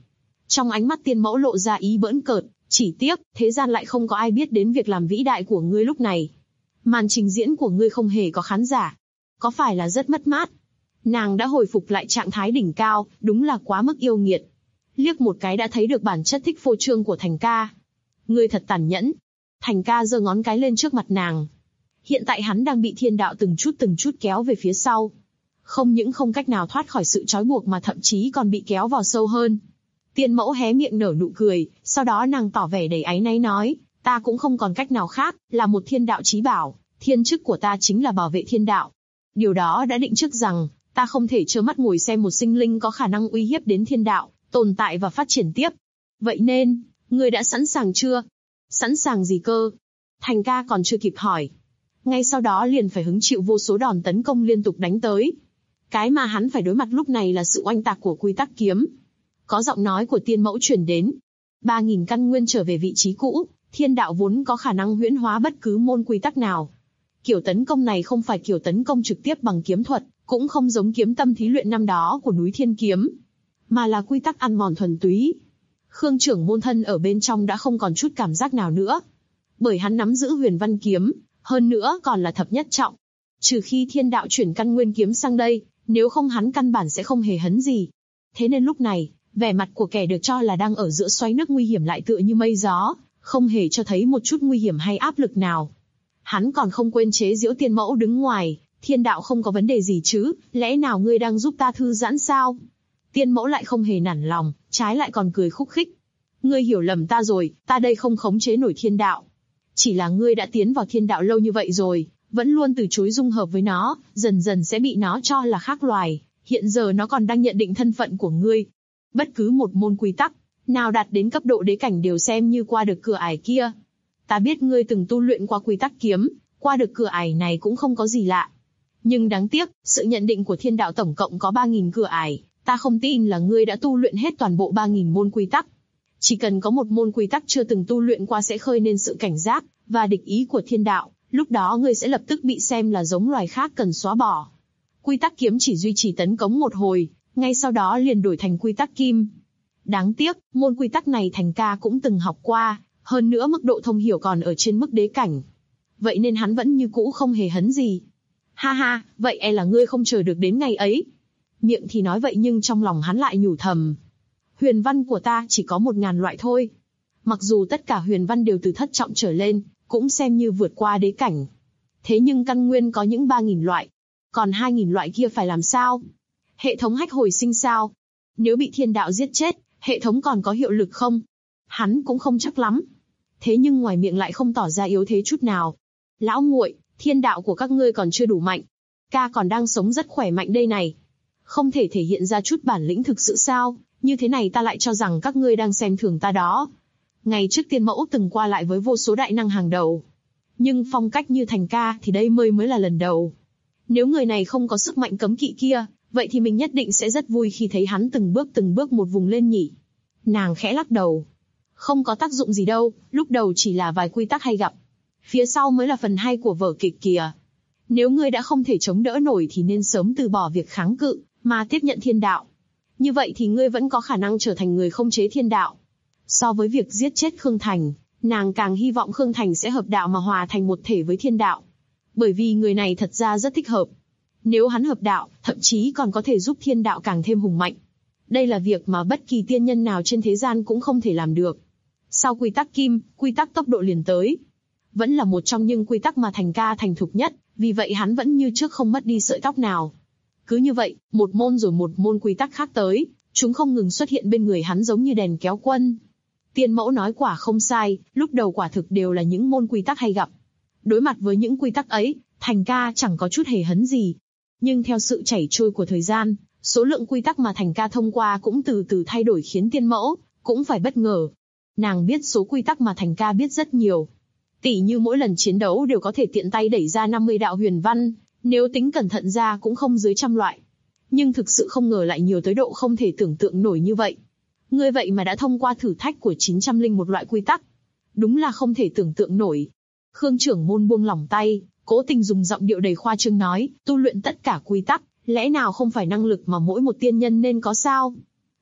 Trong ánh mắt tiên mẫu lộ ra ý bỡn cợt, chỉ tiếc, thế gian lại không có ai biết đến việc làm vĩ đại của ngươi lúc này. Màn trình diễn của ngươi không hề có khán giả. Có phải là rất mất mát? Nàng đã hồi phục lại trạng thái đỉnh cao, đúng là quá mức yêu nghiệt. Liếc một cái đã thấy được bản chất thích phô trương của Thành ca. Ngươi thật tàn nhẫn. Thành ca giơ ngón cái lên trước mặt nàng. Hiện tại hắn đang bị thiên đạo từng chút từng chút kéo về phía sau. Không những không cách nào thoát khỏi sự trói buộc mà thậm chí còn bị kéo vào sâu hơn. Tiên mẫu hé miệng nở nụ cười, sau đó nàng tỏ vẻ đầy áy náy nói, ta cũng không còn cách nào khác, là một thiên đạo chí bảo, thiên chức của ta chính là bảo vệ thiên đạo. Điều đó đã định trước rằng, ta không thể trơ mắt ngồi xem một sinh linh có khả năng uy hiếp đến thiên đạo, tồn tại và phát triển tiếp. Vậy nên, ngươi đã sẵn sàng chưa? Sẵn sàng gì cơ? Thành ca còn chưa kịp hỏi. Ngay sau đó liền phải hứng chịu vô số đòn tấn công liên tục đánh tới. Cái mà hắn phải đối mặt lúc này là sự oanh tạc của quy tắc kiếm. Có giọng nói của tiên mẫu truyền đến. Ba nghìn căn nguyên trở về vị trí cũ, thiên đạo vốn có khả năng huyễn hóa bất cứ môn quy tắc nào. Kiểu tấn công này không phải kiểu tấn công trực tiếp bằng kiếm thuật, cũng không giống kiếm tâm thí luyện năm đó của núi Thiên Kiếm, mà là quy tắc ăn mòn thuần túy. Khương trưởng môn thân ở bên trong đã không còn chút cảm giác nào nữa. Bởi hắn nắm giữ huyền văn kiếm, hơn nữa còn là thập nhất trọng. Trừ khi thiên đạo chuyển căn nguyên kiếm sang đây, nếu không hắn căn bản sẽ không hề hấn gì. Thế nên lúc này, vẻ mặt của kẻ được cho là đang ở giữa xoáy nước nguy hiểm lại tựa như mây gió, không hề cho thấy một chút nguy hiểm hay áp lực nào. Hắn còn không quên chế giễu tiên mẫu đứng ngoài, thiên đạo không có vấn đề gì chứ, lẽ nào ngươi đang giúp ta thư giãn sao? Tiên mẫu lại không hề nản lòng, trái lại còn cười khúc khích. Ngươi hiểu lầm ta rồi, ta đây không khống chế nổi thiên đạo. Chỉ là ngươi đã tiến vào thiên đạo lâu như vậy rồi, vẫn luôn từ chối dung hợp với nó, dần dần sẽ bị nó cho là khác loài, hiện giờ nó còn đang nhận định thân phận của ngươi. Bất cứ một môn quy tắc, nào đạt đến cấp độ đế cảnh đều xem như qua được cửa ải kia. Ta biết ngươi từng tu luyện qua quy tắc kiếm, qua được cửa ải này cũng không có gì lạ. Nhưng đáng tiếc, sự nhận định của thiên đạo tổng cộng có ba nghìn cửa ải, ta không tin là ngươi đã tu luyện hết toàn bộ ba nghìn môn quy tắc. Chỉ cần có một môn quy tắc chưa từng tu luyện qua sẽ khơi nên sự cảnh giác và địch ý của thiên đạo, lúc đó ngươi sẽ lập tức bị xem là giống loài khác cần xóa bỏ. Quy tắc kiếm chỉ duy trì tấn công một hồi, ngay sau đó liền đổi thành quy tắc kim. Đáng tiếc, môn quy tắc này Thành ca cũng từng học qua, hơn nữa mức độ thông hiểu còn ở trên mức đế cảnh. Vậy nên hắn vẫn như cũ không hề hấn gì. Ha ha, vậy e là ngươi không chờ được đến ngày ấy. Miệng thì nói vậy nhưng trong lòng hắn lại nhủ thầm. Huyền văn của ta chỉ có một ngàn loại thôi. Mặc dù tất cả huyền văn đều từ thất trọng trở lên, cũng xem như vượt qua đế cảnh. Thế nhưng căn nguyên có những ba nghìn loại. Còn hai nghìn loại kia phải làm sao? Hệ thống hách hồi sinh sao? Nếu bị thiên đạo giết chết, hệ thống còn có hiệu lực không? Hắn cũng không chắc lắm. Thế nhưng ngoài miệng lại không tỏ ra yếu thế chút nào. Lão nguội, thiên đạo của các ngươi còn chưa đủ mạnh. Ca còn đang sống rất khỏe mạnh đây này. Không thể thể hiện ra chút bản lĩnh thực sự sao? Như thế này ta lại cho rằng các ngươi đang xem thường ta đó. Ngày trước tiên mẫu từng qua lại với vô số đại năng hàng đầu. Nhưng phong cách như Thành ca thì đây mới mới là lần đầu. Nếu người này không có sức mạnh cấm kỵ kia, vậy thì mình nhất định sẽ rất vui khi thấy hắn từng bước từng bước một vùng lên nhỉ. Nàng khẽ lắc đầu. Không có tác dụng gì đâu, lúc đầu chỉ là vài quy tắc hay gặp. Phía sau mới là phần hay của vở kịch kìa. Nếu ngươi đã không thể chống đỡ nổi thì nên sớm từ bỏ việc kháng cự, mà tiếp nhận thiên đạo. Như vậy thì ngươi vẫn có khả năng trở thành người không chế thiên đạo. So với việc giết chết Khương Thành, nàng càng hy vọng Khương Thành sẽ hợp đạo mà hòa thành một thể với thiên đạo. Bởi vì người này thật ra rất thích hợp. Nếu hắn hợp đạo, thậm chí còn có thể giúp thiên đạo càng thêm hùng mạnh. Đây là việc mà bất kỳ tiên nhân nào trên thế gian cũng không thể làm được. Sau quy tắc kim, quy tắc tốc độ liền tới. Vẫn là một trong những quy tắc mà Thành ca thành thục nhất, vì vậy hắn vẫn như trước không mất đi sợi tóc nào. Cứ như vậy, một môn rồi một môn quy tắc khác tới, chúng không ngừng xuất hiện bên người hắn giống như đèn kéo quân. Tiên mẫu nói quả không sai, lúc đầu quả thực đều là những môn quy tắc hay gặp. Đối mặt với những quy tắc ấy, Thành ca chẳng có chút hề hấn gì. Nhưng theo sự chảy trôi của thời gian, số lượng quy tắc mà Thành ca thông qua cũng từ từ thay đổi khiến tiên mẫu cũng phải bất ngờ. Nàng biết số quy tắc mà Thành ca biết rất nhiều. Tỉ như mỗi lần chiến đấu đều có thể tiện tay đẩy ra năm mươi đạo huyền văn, nếu tính cẩn thận ra cũng không dưới trăm loại. Nhưng thực sự không ngờ lại nhiều tới độ không thể tưởng tượng nổi như vậy. Ngươi vậy mà đã thông qua thử thách của chín trăm lẻ một loại quy tắc. Đúng là không thể tưởng tượng nổi. Khương trưởng môn buông lỏng tay, cố tình dùng giọng điệu đầy khoa trương nói, tu luyện tất cả quy tắc, lẽ nào không phải năng lực mà mỗi một tiên nhân nên có sao?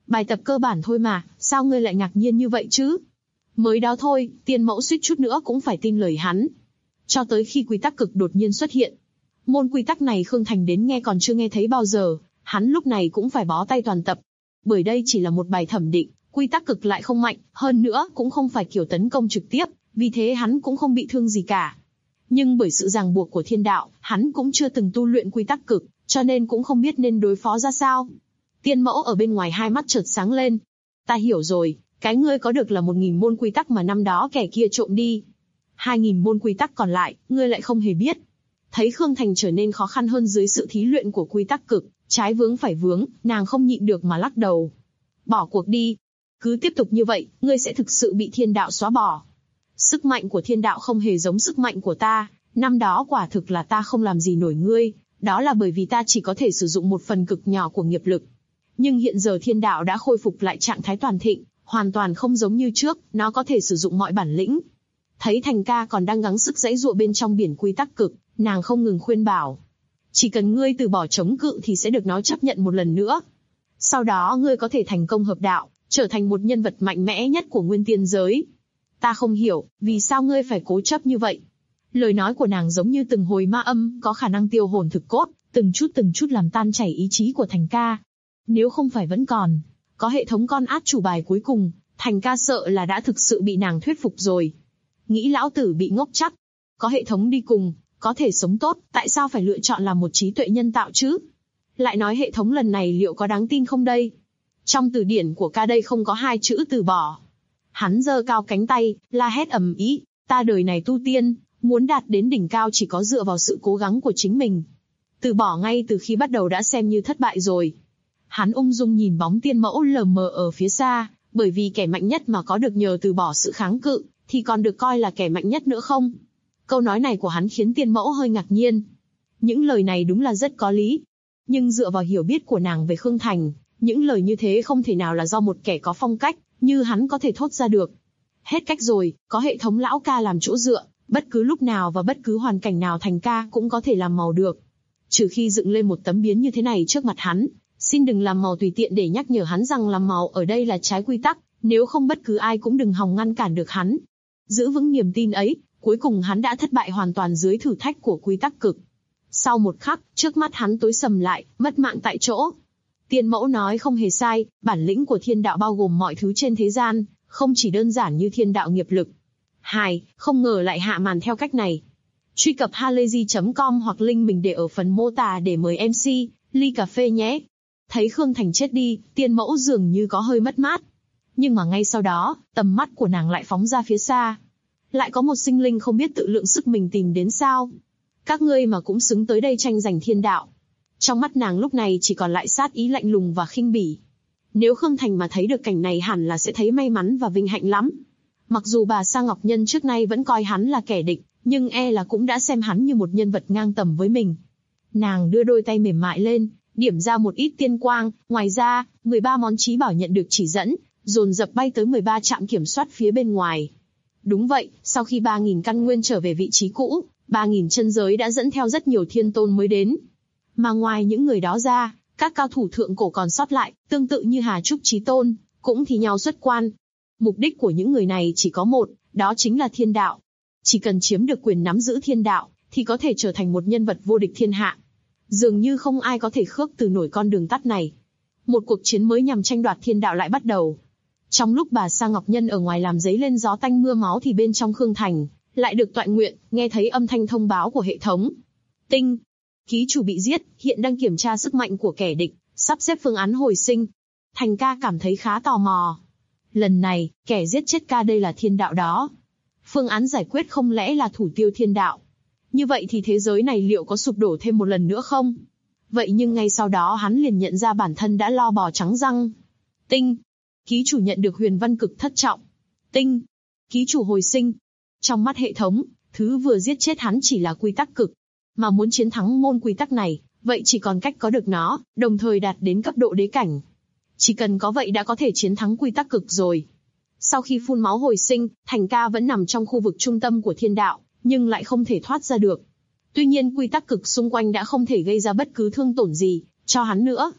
Bài tập cơ bản thôi mà, sao ngươi lại ngạc nhiên như vậy chứ? Mới đó thôi, tiên mẫu suýt chút nữa cũng phải tin lời hắn. Cho tới khi quy tắc cực đột nhiên xuất hiện. Môn quy tắc này Khương Thành đến nghe còn chưa nghe thấy bao giờ, hắn lúc này cũng phải bó tay toàn tập. Bởi đây chỉ là một bài thẩm định, quy tắc cực lại không mạnh, hơn nữa cũng không phải kiểu tấn công trực tiếp, vì thế hắn cũng không bị thương gì cả. Nhưng bởi sự ràng buộc của thiên đạo, hắn cũng chưa từng tu luyện quy tắc cực, cho nên cũng không biết nên đối phó ra sao. Tiên mẫu ở bên ngoài hai mắt chợt sáng lên. Ta hiểu rồi, cái ngươi có được là một nghìn môn quy tắc mà năm đó kẻ kia trộm đi. Hai nghìn môn quy tắc còn lại, ngươi lại không hề biết. Thấy Khương Thành trở nên khó khăn hơn dưới sự thí luyện của quy tắc cực, trái vướng phải vướng, nàng không nhịn được mà lắc đầu. Bỏ cuộc đi. Cứ tiếp tục như vậy, ngươi sẽ thực sự bị thiên đạo xóa bỏ. Sức mạnh của thiên đạo không hề giống sức mạnh của ta, năm đó quả thực là ta không làm gì nổi ngươi, đó là bởi vì ta chỉ có thể sử dụng một phần cực nhỏ của nghiệp lực. Nhưng hiện giờ thiên đạo đã khôi phục lại trạng thái toàn thịnh, hoàn toàn không giống như trước, nó có thể sử dụng mọi bản lĩnh. Thấy Thành ca còn đang gắng sức giãy giụa bên trong biển quy tắc cực, nàng không ngừng khuyên bảo. Chỉ cần ngươi từ bỏ chống cự thì sẽ được nó chấp nhận một lần nữa. Sau đó ngươi có thể thành công hợp đạo, trở thành một nhân vật mạnh mẽ nhất của nguyên tiên giới. Ta không hiểu, vì sao ngươi phải cố chấp như vậy? Lời nói của nàng giống như từng hồi ma âm, có khả năng tiêu hồn thực cốt, từng chút từng chút làm tan chảy ý chí của Thành ca. Nếu không phải vẫn còn có hệ thống con át chủ bài cuối cùng, Thành ca sợ là đã thực sự bị nàng thuyết phục rồi. Nghĩ lão tử bị ngốc chắc. Có hệ thống đi cùng, có thể sống tốt, tại sao phải lựa chọn làm một trí tuệ nhân tạo chứ? Lại nói hệ thống lần này liệu có đáng tin không đây? Trong từ điển của ca đây không có hai chữ từ bỏ. Hắn giơ cao cánh tay, la hét ầm ĩ, ta đời này tu tiên, muốn đạt đến đỉnh cao chỉ có dựa vào sự cố gắng của chính mình. Từ bỏ ngay từ khi bắt đầu đã xem như thất bại rồi. Hắn ung dung nhìn bóng tiên mẫu lờ mờ ở phía xa, bởi vì kẻ mạnh nhất mà có được nhờ từ bỏ sự kháng cự, thì còn được coi là kẻ mạnh nhất nữa không? Câu nói này của hắn khiến tiên mẫu hơi ngạc nhiên. Những lời này đúng là rất có lý. Nhưng dựa vào hiểu biết của nàng về Khương Thành, những lời như thế không thể nào là do một kẻ có phong cách như hắn có thể thốt ra được. Hết cách rồi, có hệ thống lão ca làm chỗ dựa, bất cứ lúc nào và bất cứ hoàn cảnh nào Thành ca cũng có thể làm màu được. Trừ khi dựng lên một tấm biến như thế này trước mặt hắn, xin đừng làm màu tùy tiện để nhắc nhở hắn rằng làm màu ở đây là trái quy tắc, nếu không bất cứ ai cũng đừng hòng ngăn cản được hắn. Giữ vững niềm tin ấy, cuối cùng hắn đã thất bại hoàn toàn dưới thử thách của quy tắc cực. Sau một khắc, trước mắt hắn tối sầm lại, mất mạng tại chỗ. Tiên mẫu nói không hề sai, bản lĩnh của thiên đạo bao gồm mọi thứ trên thế gian, không chỉ đơn giản như thiên đạo nghiệp lực. Hai, không ngờ lại hạ màn theo cách này. Truy cập halayzi chấm com hoặc link mình để ở phần mô tả để mời em xê, ly cà phê nhé. Thấy Khương Thành chết đi, tiên mẫu dường như có hơi mất mát. Nhưng mà ngay sau đó, tầm mắt của nàng lại phóng ra phía xa. Lại có một sinh linh không biết tự lượng sức mình tìm đến sao. Các ngươi mà cũng xứng tới đây tranh giành thiên đạo. Trong mắt nàng lúc này chỉ còn lại sát ý lạnh lùng và khinh bỉ. Nếu Khương Thành mà thấy được cảnh này hẳn là sẽ thấy may mắn và vinh hạnh lắm. Mặc dù bà Sa Ngọc Nhân trước nay vẫn coi hắn là kẻ địch, nhưng e là cũng đã xem hắn như một nhân vật ngang tầm với mình. Nàng đưa đôi tay mềm mại lên, điểm ra một ít tiên quang, ngoài ra, mười ba món trí bảo nhận được chỉ dẫn, dồn dập bay tới mười ba trạm kiểm soát phía bên ngoài. Đúng vậy, sau khi ba nghìn căn nguyên trở về vị trí cũ, ba nghìn chân giới đã dẫn theo rất nhiều thiên tôn mới đến. Mà ngoài những người đó ra, các cao thủ thượng cổ còn sót lại, tương tự như Hà Trúc Chí Tôn, cũng thì nhau xuất quan. Mục đích của những người này chỉ có một, đó chính là thiên đạo. Chỉ cần chiếm được quyền nắm giữ thiên đạo, thì có thể trở thành một nhân vật vô địch thiên hạ. Dường như không ai có thể khước từ nổi con đường tắt này. Một cuộc chiến mới nhằm tranh đoạt thiên đạo lại bắt đầu. Trong lúc bà Sa Ngọc Nhân ở ngoài làm dấy lên gió tanh mưa máu thì bên trong Khương Thành, lại được toại nguyện, nghe thấy âm thanh thông báo của hệ thống. Tinh, ký chủ bị giết, hiện đang kiểm tra sức mạnh của kẻ địch, sắp xếp phương án hồi sinh. Thành ca cảm thấy khá tò mò. Lần này, kẻ giết chết ca đây là thiên đạo đó. Phương án giải quyết không lẽ là thủ tiêu thiên đạo? Như vậy thì thế giới này liệu có sụp đổ thêm một lần nữa không? Vậy nhưng ngay sau đó hắn liền nhận ra bản thân đã lo bò trắng răng. Tinh, ký chủ nhận được huyền văn cực thất trọng. Tinh, ký chủ hồi sinh. Trong mắt hệ thống, thứ vừa giết chết hắn chỉ là quy tắc cực. Mà muốn chiến thắng môn quy tắc này, vậy chỉ còn cách có được nó, đồng thời đạt đến cấp độ đế cảnh. Chỉ cần có vậy đã có thể chiến thắng quy tắc cực rồi. Sau khi phun máu hồi sinh, Thành ca vẫn nằm trong khu vực trung tâm của thiên đạo, nhưng lại không thể thoát ra được. Tuy nhiên quy tắc cực xung quanh đã không thể gây ra bất cứ thương tổn gì cho hắn nữa.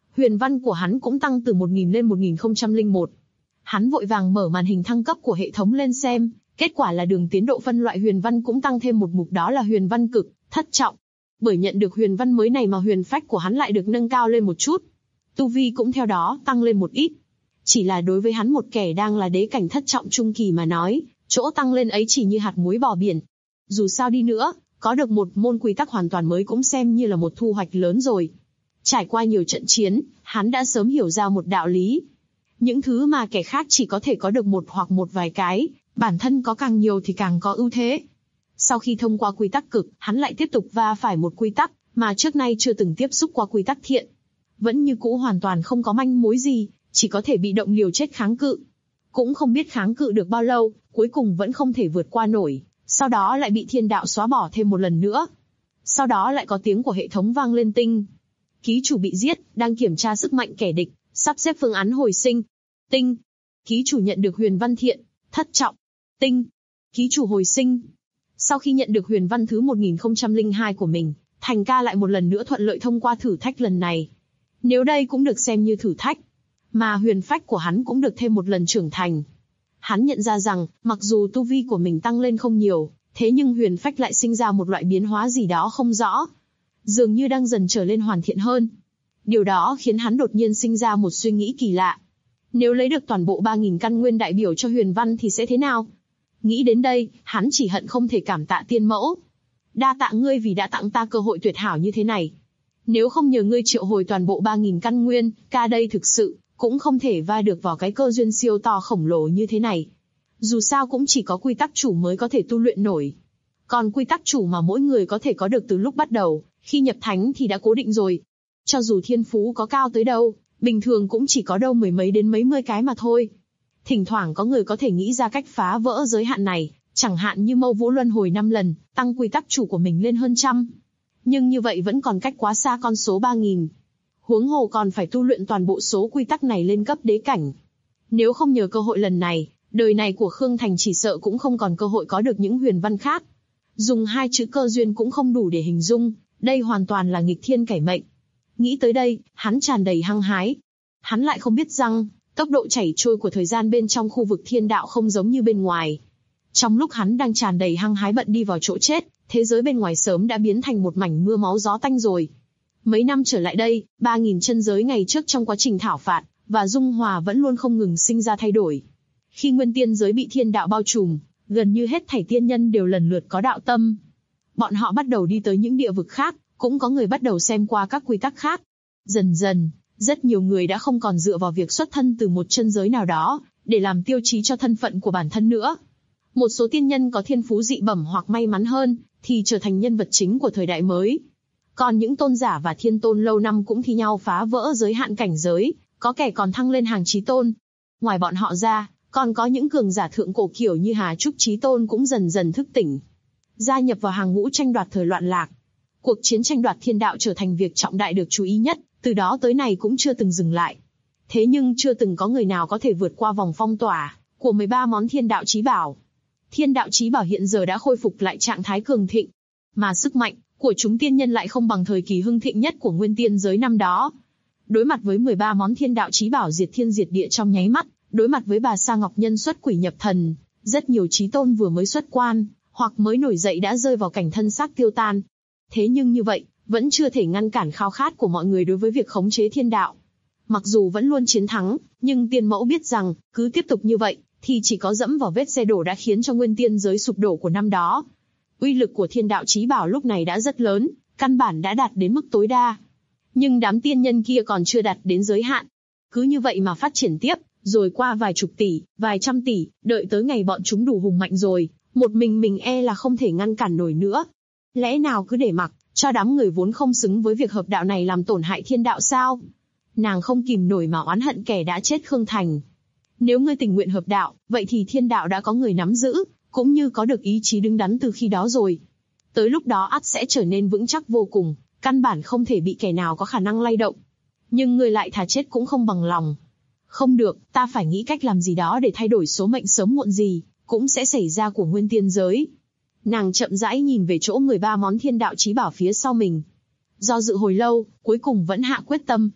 Huyền văn của hắn cũng tăng từ một nghìn lên một nghìn không trăm lẻ một. Hắn vội vàng mở màn hình thăng cấp của hệ thống lên xem, kết quả là đường tiến độ phân loại huyền văn cũng tăng thêm một mục, đó là huyền văn cực, thất trọng. Bởi nhận được huyền văn mới này mà huyền phách của hắn lại được nâng cao lên một chút. Tu vi cũng theo đó tăng lên một ít. Chỉ là đối với hắn một kẻ đang là đế cảnh thất trọng trung kỳ mà nói, chỗ tăng lên ấy chỉ như hạt muối bỏ biển. Dù sao đi nữa, có được một môn quy tắc hoàn toàn mới cũng xem như là một thu hoạch lớn rồi. Trải qua nhiều trận chiến, hắn đã sớm hiểu ra một đạo lý. Những thứ mà kẻ khác chỉ có thể có được một hoặc một vài cái, bản thân có càng nhiều thì càng có ưu thế. Sau khi thông qua quy tắc cực, hắn lại tiếp tục va phải một quy tắc mà trước nay chưa từng tiếp xúc qua, quy tắc thiện. Vẫn như cũ hoàn toàn không có manh mối gì, chỉ có thể bị động liều chết kháng cự. Cũng không biết kháng cự được bao lâu, cuối cùng vẫn không thể vượt qua nổi, sau đó lại bị thiên đạo xóa bỏ thêm một lần nữa. Sau đó lại có tiếng của hệ thống vang lên: tinh. Ký chủ bị giết, đang kiểm tra sức mạnh kẻ địch, sắp xếp phương án hồi sinh. Tinh. Ký chủ nhận được huyền văn thiện, thất trọng. Tinh. Ký chủ hồi sinh. Sau khi nhận được huyền văn thứ một nghìn không trăm lẻ hai của mình, Thành ca lại một lần nữa thuận lợi thông qua thử thách lần này. Nếu đây cũng được xem như thử thách, mà huyền phách của hắn cũng được thêm một lần trưởng thành. Hắn nhận ra rằng, mặc dù tu vi của mình tăng lên không nhiều, thế nhưng huyền phách lại sinh ra một loại biến hóa gì đó không rõ. Dường như đang dần trở lên hoàn thiện hơn. Điều đó khiến hắn đột nhiên sinh ra một suy nghĩ kỳ lạ. Nếu lấy được toàn bộ ba nghìn căn nguyên đại biểu cho huyền văn thì sẽ thế nào? Nghĩ đến đây, hắn chỉ hận không thể cảm tạ tiên mẫu. Đa tạ ngươi vì đã tặng ta cơ hội tuyệt hảo như thế này. Nếu không nhờ ngươi triệu hồi toàn bộ ba nghìn căn nguyên, ca đây thực sự cũng không thể va được vào cái cơ duyên siêu to khổng lồ như thế này. Dù sao cũng chỉ có quy tắc chủ mới có thể tu luyện nổi. Còn quy tắc chủ mà mỗi người có thể có được từ lúc bắt đầu, khi nhập thánh thì đã cố định rồi. Cho dù thiên phú có cao tới đâu, bình thường cũng chỉ có đâu mười mấy đến mấy mươi cái mà thôi. Thỉnh thoảng có người có thể nghĩ ra cách phá vỡ giới hạn này, chẳng hạn như Mâu Vũ luân hồi năm lần, tăng quy tắc chủ của mình lên hơn trăm. Nhưng như vậy vẫn còn cách quá xa con số ba nghìn. Huống hồ còn phải tu luyện toàn bộ số quy tắc này lên cấp đế cảnh. Nếu không nhờ cơ hội lần này, đời này của Khương Thành chỉ sợ cũng không còn cơ hội có được những huyền văn khác. Dùng hai chữ cơ duyên cũng không đủ để hình dung, đây hoàn toàn là nghịch thiên cải mệnh. Nghĩ tới đây, hắn tràn đầy hăng hái. Hắn lại không biết rằng, tốc độ chảy trôi của thời gian bên trong khu vực thiên đạo không giống như bên ngoài. Trong lúc hắn đang tràn đầy hăng hái bận đi vào chỗ chết, thế giới bên ngoài sớm đã biến thành một mảnh mưa máu gió tanh rồi. Mấy năm trở lại đây, ba nghìn chân giới ngày trước trong quá trình thảo phạt và dung hòa vẫn luôn không ngừng sinh ra thay đổi. Khi nguyên tiên giới bị thiên đạo bao trùm, gần như hết thảy tiên nhân đều lần lượt có đạo tâm. Bọn họ bắt đầu đi tới những địa vực khác, cũng có người bắt đầu xem qua các quy tắc khác. Dần dần, rất nhiều người đã không còn dựa vào việc xuất thân từ một chân giới nào đó, để làm tiêu chí cho thân phận của bản thân nữa. Một số tiên nhân có thiên phú dị bẩm hoặc may mắn hơn, thì trở thành nhân vật chính của thời đại mới. Còn những tôn giả và thiên tôn lâu năm cũng thi nhau phá vỡ giới hạn cảnh giới, có kẻ còn thăng lên hàng chí tôn. Ngoài bọn họ ra, còn có những cường giả thượng cổ kiểu như Hà Trúc Chí Tôn cũng dần dần thức tỉnh, gia nhập vào hàng ngũ tranh đoạt thời loạn lạc. Cuộc chiến tranh đoạt thiên đạo trở thành việc trọng đại được chú ý nhất, từ đó tới nay cũng chưa từng dừng lại. Thế nhưng chưa từng có người nào có thể vượt qua vòng phong tỏa của mười ba món thiên đạo chí bảo. Thiên đạo chí bảo hiện giờ đã khôi phục lại trạng thái cường thịnh, mà sức mạnh của chúng tiên nhân lại không bằng thời kỳ hưng thịnh nhất của nguyên tiên giới năm đó. Đối mặt với mười ba món thiên đạo chí bảo diệt thiên diệt địa trong nháy mắt, đối mặt với bà Sa Ngọc Nhân xuất quỷ nhập thần, rất nhiều chí tôn vừa mới xuất quan, hoặc mới nổi dậy đã rơi vào cảnh thân xác tiêu tan. Thế nhưng như vậy, vẫn chưa thể ngăn cản khao khát của mọi người đối với việc khống chế thiên đạo. Mặc dù vẫn luôn chiến thắng, nhưng tiên mẫu biết rằng, cứ tiếp tục như vậy, thì chỉ có dẫm vào vết xe đổ đã khiến cho nguyên tiên giới sụp đổ của năm đó. Uy lực của thiên đạo chí bảo lúc này đã rất lớn, căn bản đã đạt đến mức tối đa. Nhưng đám tiên nhân kia còn chưa đạt đến giới hạn. Cứ như vậy mà phát triển tiếp, rồi qua vài chục tỷ, vài trăm tỷ, đợi tới ngày bọn chúng đủ hùng mạnh rồi, một mình mình e là không thể ngăn cản nổi nữa. Lẽ nào cứ để mặc cho đám người vốn không xứng với việc hợp đạo này làm tổn hại thiên đạo sao? Nàng không kìm nổi mà oán hận kẻ đã chết Khương Thành. Nếu ngươi tình nguyện hợp đạo, vậy thì thiên đạo đã có người nắm giữ, cũng như có được ý chí đứng đắn từ khi đó rồi. Tới lúc đó ắt sẽ trở nên vững chắc vô cùng, căn bản không thể bị kẻ nào có khả năng lay động. Nhưng ngươi lại thà chết cũng không bằng lòng. Không được, ta phải nghĩ cách làm gì đó để thay đổi số mệnh sớm muộn gì cũng sẽ xảy ra của nguyên tiên giới. Nàng chậm rãi nhìn về chỗ mười ba món thiên đạo chí bảo phía sau mình. Do dự hồi lâu, cuối cùng vẫn hạ quyết tâm.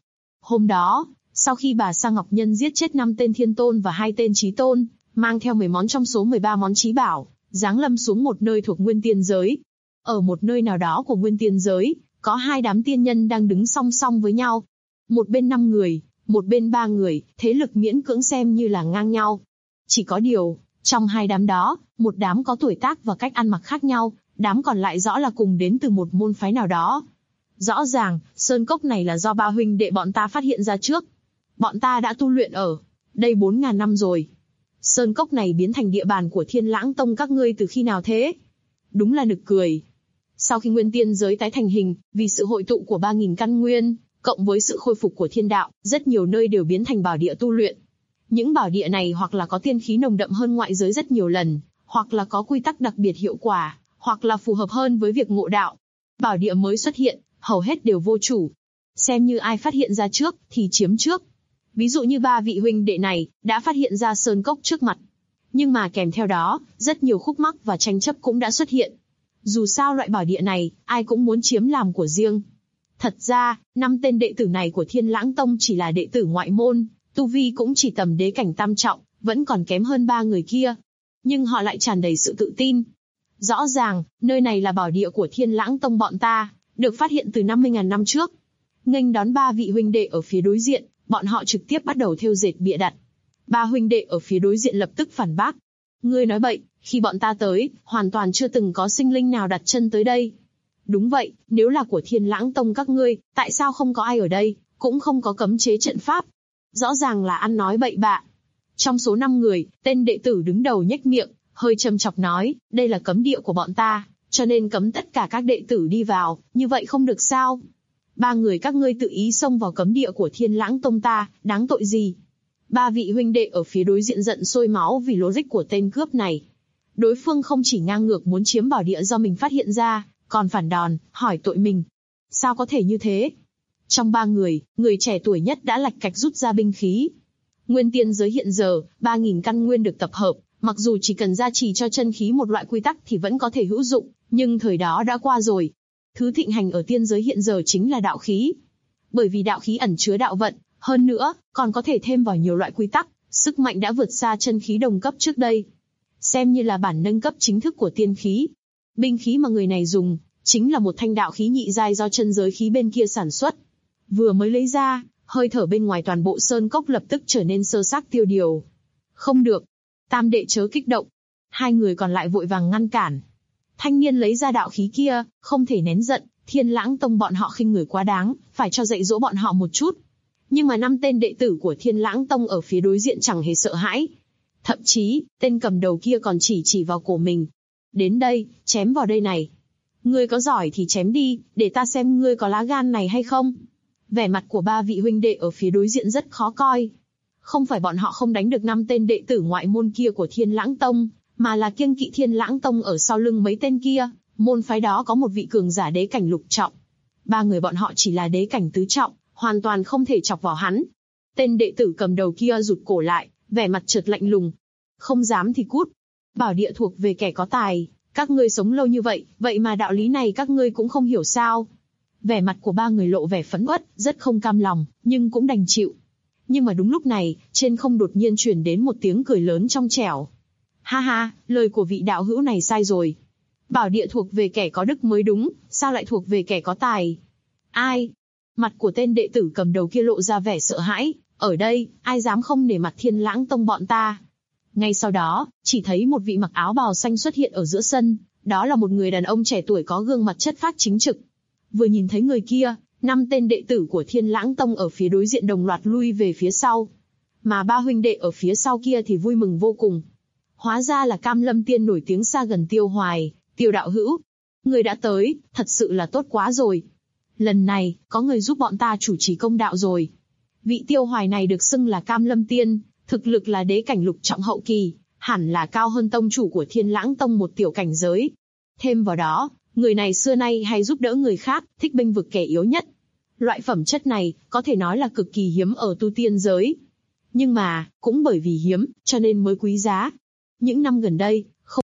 Hôm đó, sau khi bà Sa Ngọc Nhân giết chết năm tên thiên tôn và hai tên chí tôn, mang theo mười món trong số mười ba món chí bảo, giáng lâm xuống một nơi thuộc Nguyên Tiên giới. Ở một nơi nào đó của Nguyên Tiên giới, có hai đám tiên nhân đang đứng song song với nhau. Một bên năm người, một bên ba người, thế lực miễn cưỡng xem như là ngang nhau. Chỉ có điều, trong hai đám đó, một đám có tuổi tác và cách ăn mặc khác nhau, đám còn lại rõ là cùng đến từ một môn phái nào đó. Rõ ràng, sơn cốc này là do ba huynh đệ bọn ta phát hiện ra trước. Bọn ta đã tu luyện ở đây bốn ngàn năm rồi. Sơn cốc này biến thành địa bàn của Thiên Lãng Tông các ngươi từ khi nào thế? Đúng là nực cười. Sau khi Nguyên Tiên giới tái thành hình, vì sự hội tụ của ba nghìn căn nguyên, cộng với sự khôi phục của thiên đạo, rất nhiều nơi đều biến thành bảo địa tu luyện. Những bảo địa này hoặc là có tiên khí nồng đậm hơn ngoại giới rất nhiều lần, hoặc là có quy tắc đặc biệt hiệu quả, hoặc là phù hợp hơn với việc ngộ đạo. Bảo địa mới xuất hiện, hầu hết đều vô chủ. Xem như ai phát hiện ra trước, thì chiếm trước. Ví dụ như ba vị huynh đệ này, đã phát hiện ra sơn cốc trước mặt. Nhưng mà kèm theo đó, rất nhiều khúc mắc và tranh chấp cũng đã xuất hiện. Dù sao loại bảo địa này, ai cũng muốn chiếm làm của riêng. Thật ra, năm tên đệ tử này của Thiên Lãng Tông chỉ là đệ tử ngoại môn, tu vi cũng chỉ tầm đế cảnh tam trọng, vẫn còn kém hơn ba người kia. Nhưng họ lại tràn đầy sự tự tin. Rõ ràng, nơi này là bảo địa của Thiên Lãng Tông bọn ta, được phát hiện từ năm mươi nghìn năm trước. Nghênh đón ba vị huynh đệ ở phía đối diện, bọn họ trực tiếp bắt đầu thêu dệt bịa đặt. Ba huynh đệ ở phía đối diện lập tức phản bác. Ngươi nói bậy, khi bọn ta tới, hoàn toàn chưa từng có sinh linh nào đặt chân tới đây. Đúng vậy, nếu là của Thiên Lãng Tông các ngươi, tại sao không có ai ở đây, cũng không có cấm chế trận pháp. Rõ ràng là ăn nói bậy bạ. Trong số năm người, tên đệ tử đứng đầu nhếch miệng, hơi châm chọc nói, đây là cấm địa của bọn ta, cho nên cấm tất cả các đệ tử đi vào, như vậy không được sao? Ba người các ngươi tự ý xông vào cấm địa của Thiên Lãng Tông ta, đáng tội gì? Ba vị huynh đệ ở phía đối diện giận sôi máu vì logic của tên cướp này. Đối phương không chỉ ngang ngược muốn chiếm bảo địa do mình phát hiện ra, còn phản đòn, hỏi tội mình. Sao có thể như thế? Trong ba người, người trẻ tuổi nhất đã lạch cạch rút ra binh khí. Nguyên Tiên giới hiện giờ, ba nghìn căn nguyên được tập hợp, mặc dù chỉ cần gia trì cho chân khí một loại quy tắc thì vẫn có thể hữu dụng, nhưng thời đó đã qua rồi. Thứ thịnh hành ở tiên giới hiện giờ chính là đạo khí. Bởi vì đạo khí ẩn chứa đạo vận, hơn nữa, còn có thể thêm vào nhiều loại quy tắc, sức mạnh đã vượt xa chân khí đồng cấp trước đây. Xem như là bản nâng cấp chính thức của tiên khí. Binh khí mà người này dùng, chính là một thanh đạo khí nhị giai do chân giới khí bên kia sản xuất. Vừa mới lấy ra, hơi thở bên ngoài toàn bộ sơn cốc lập tức trở nên sơ xác tiêu điều. Không được. Tam đệ chớ kích động. Hai người còn lại vội vàng ngăn cản. Thanh niên lấy ra đạo khí kia, không thể nén giận, Thiên Lãng Tông bọn họ khinh người quá đáng, phải cho dạy dỗ bọn họ một chút. Nhưng mà năm tên đệ tử của Thiên Lãng Tông ở phía đối diện chẳng hề sợ hãi. Thậm chí, tên cầm đầu kia còn chỉ chỉ vào cổ mình. Đến đây, chém vào đây này. Ngươi có giỏi thì chém đi, để ta xem ngươi có lá gan này hay không. Vẻ mặt của ba vị huynh đệ ở phía đối diện rất khó coi. Không phải bọn họ không đánh được năm tên đệ tử ngoại môn kia của Thiên Lãng Tông, mà là kiêng kỵ Thiên Lãng Tông ở sau lưng mấy tên kia, môn phái đó có một vị cường giả đế cảnh lục trọng. Ba người bọn họ chỉ là đế cảnh tứ trọng, hoàn toàn không thể chọc vào hắn. Tên đệ tử cầm đầu kia rụt cổ lại, vẻ mặt chợt lạnh lùng. Không dám thì cút. Bảo địa thuộc về kẻ có tài, các ngươi sống lâu như vậy, vậy mà đạo lý này các ngươi cũng không hiểu sao? Vẻ mặt của ba người lộ vẻ phẫn uất, rất không cam lòng, nhưng cũng đành chịu. Nhưng mà đúng lúc này, trên không đột nhiên truyền đến một tiếng cười lớn trong trẻo. Ha ha, lời của vị đạo hữu này sai rồi. Bảo địa thuộc về kẻ có đức mới đúng, sao lại thuộc về kẻ có tài? Ai? Mặt của tên đệ tử cầm đầu kia lộ ra vẻ sợ hãi, ở đây, ai dám không nể mặt Thiên Lãng Tông bọn ta? Ngay sau đó, chỉ thấy một vị mặc áo bào xanh xuất hiện ở giữa sân, đó là một người đàn ông trẻ tuổi có gương mặt chất phác chính trực. Vừa nhìn thấy người kia, năm tên đệ tử của Thiên Lãng Tông ở phía đối diện đồng loạt lui về phía sau. Mà ba huynh đệ ở phía sau kia thì vui mừng vô cùng. Hóa ra là Cam Lâm Tiên nổi tiếng xa gần Tiêu Hoài, Tiêu đạo hữu. Người đã tới, thật sự là tốt quá rồi. Lần này, có người giúp bọn ta chủ trì công đạo rồi. Vị Tiêu Hoài này được xưng là Cam Lâm Tiên, thực lực là đế cảnh lục trọng hậu kỳ, hẳn là cao hơn tông chủ của Thiên Lãng Tông một tiểu cảnh giới. Thêm vào đó, người này xưa nay hay giúp đỡ người khác, thích bênh vực kẻ yếu nhất. Loại phẩm chất này, có thể nói là cực kỳ hiếm ở tu tiên giới. Nhưng mà, cũng bởi vì hiếm, cho nên mới quý giá. Những năm gần đây, không...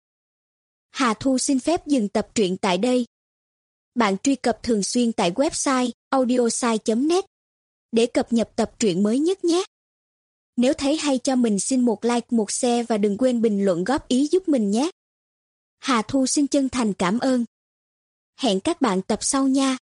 Hà Thu xin phép dừng tập truyện tại đây. Bạn truy cập thường xuyên tại website audiosai chấm net để cập nhật tập truyện mới nhất nhé. Nếu thấy hay cho mình xin một like, một share và đừng quên bình luận góp ý giúp mình nhé. Hà Thu xin chân thành cảm ơn. Hẹn các bạn tập sau nha.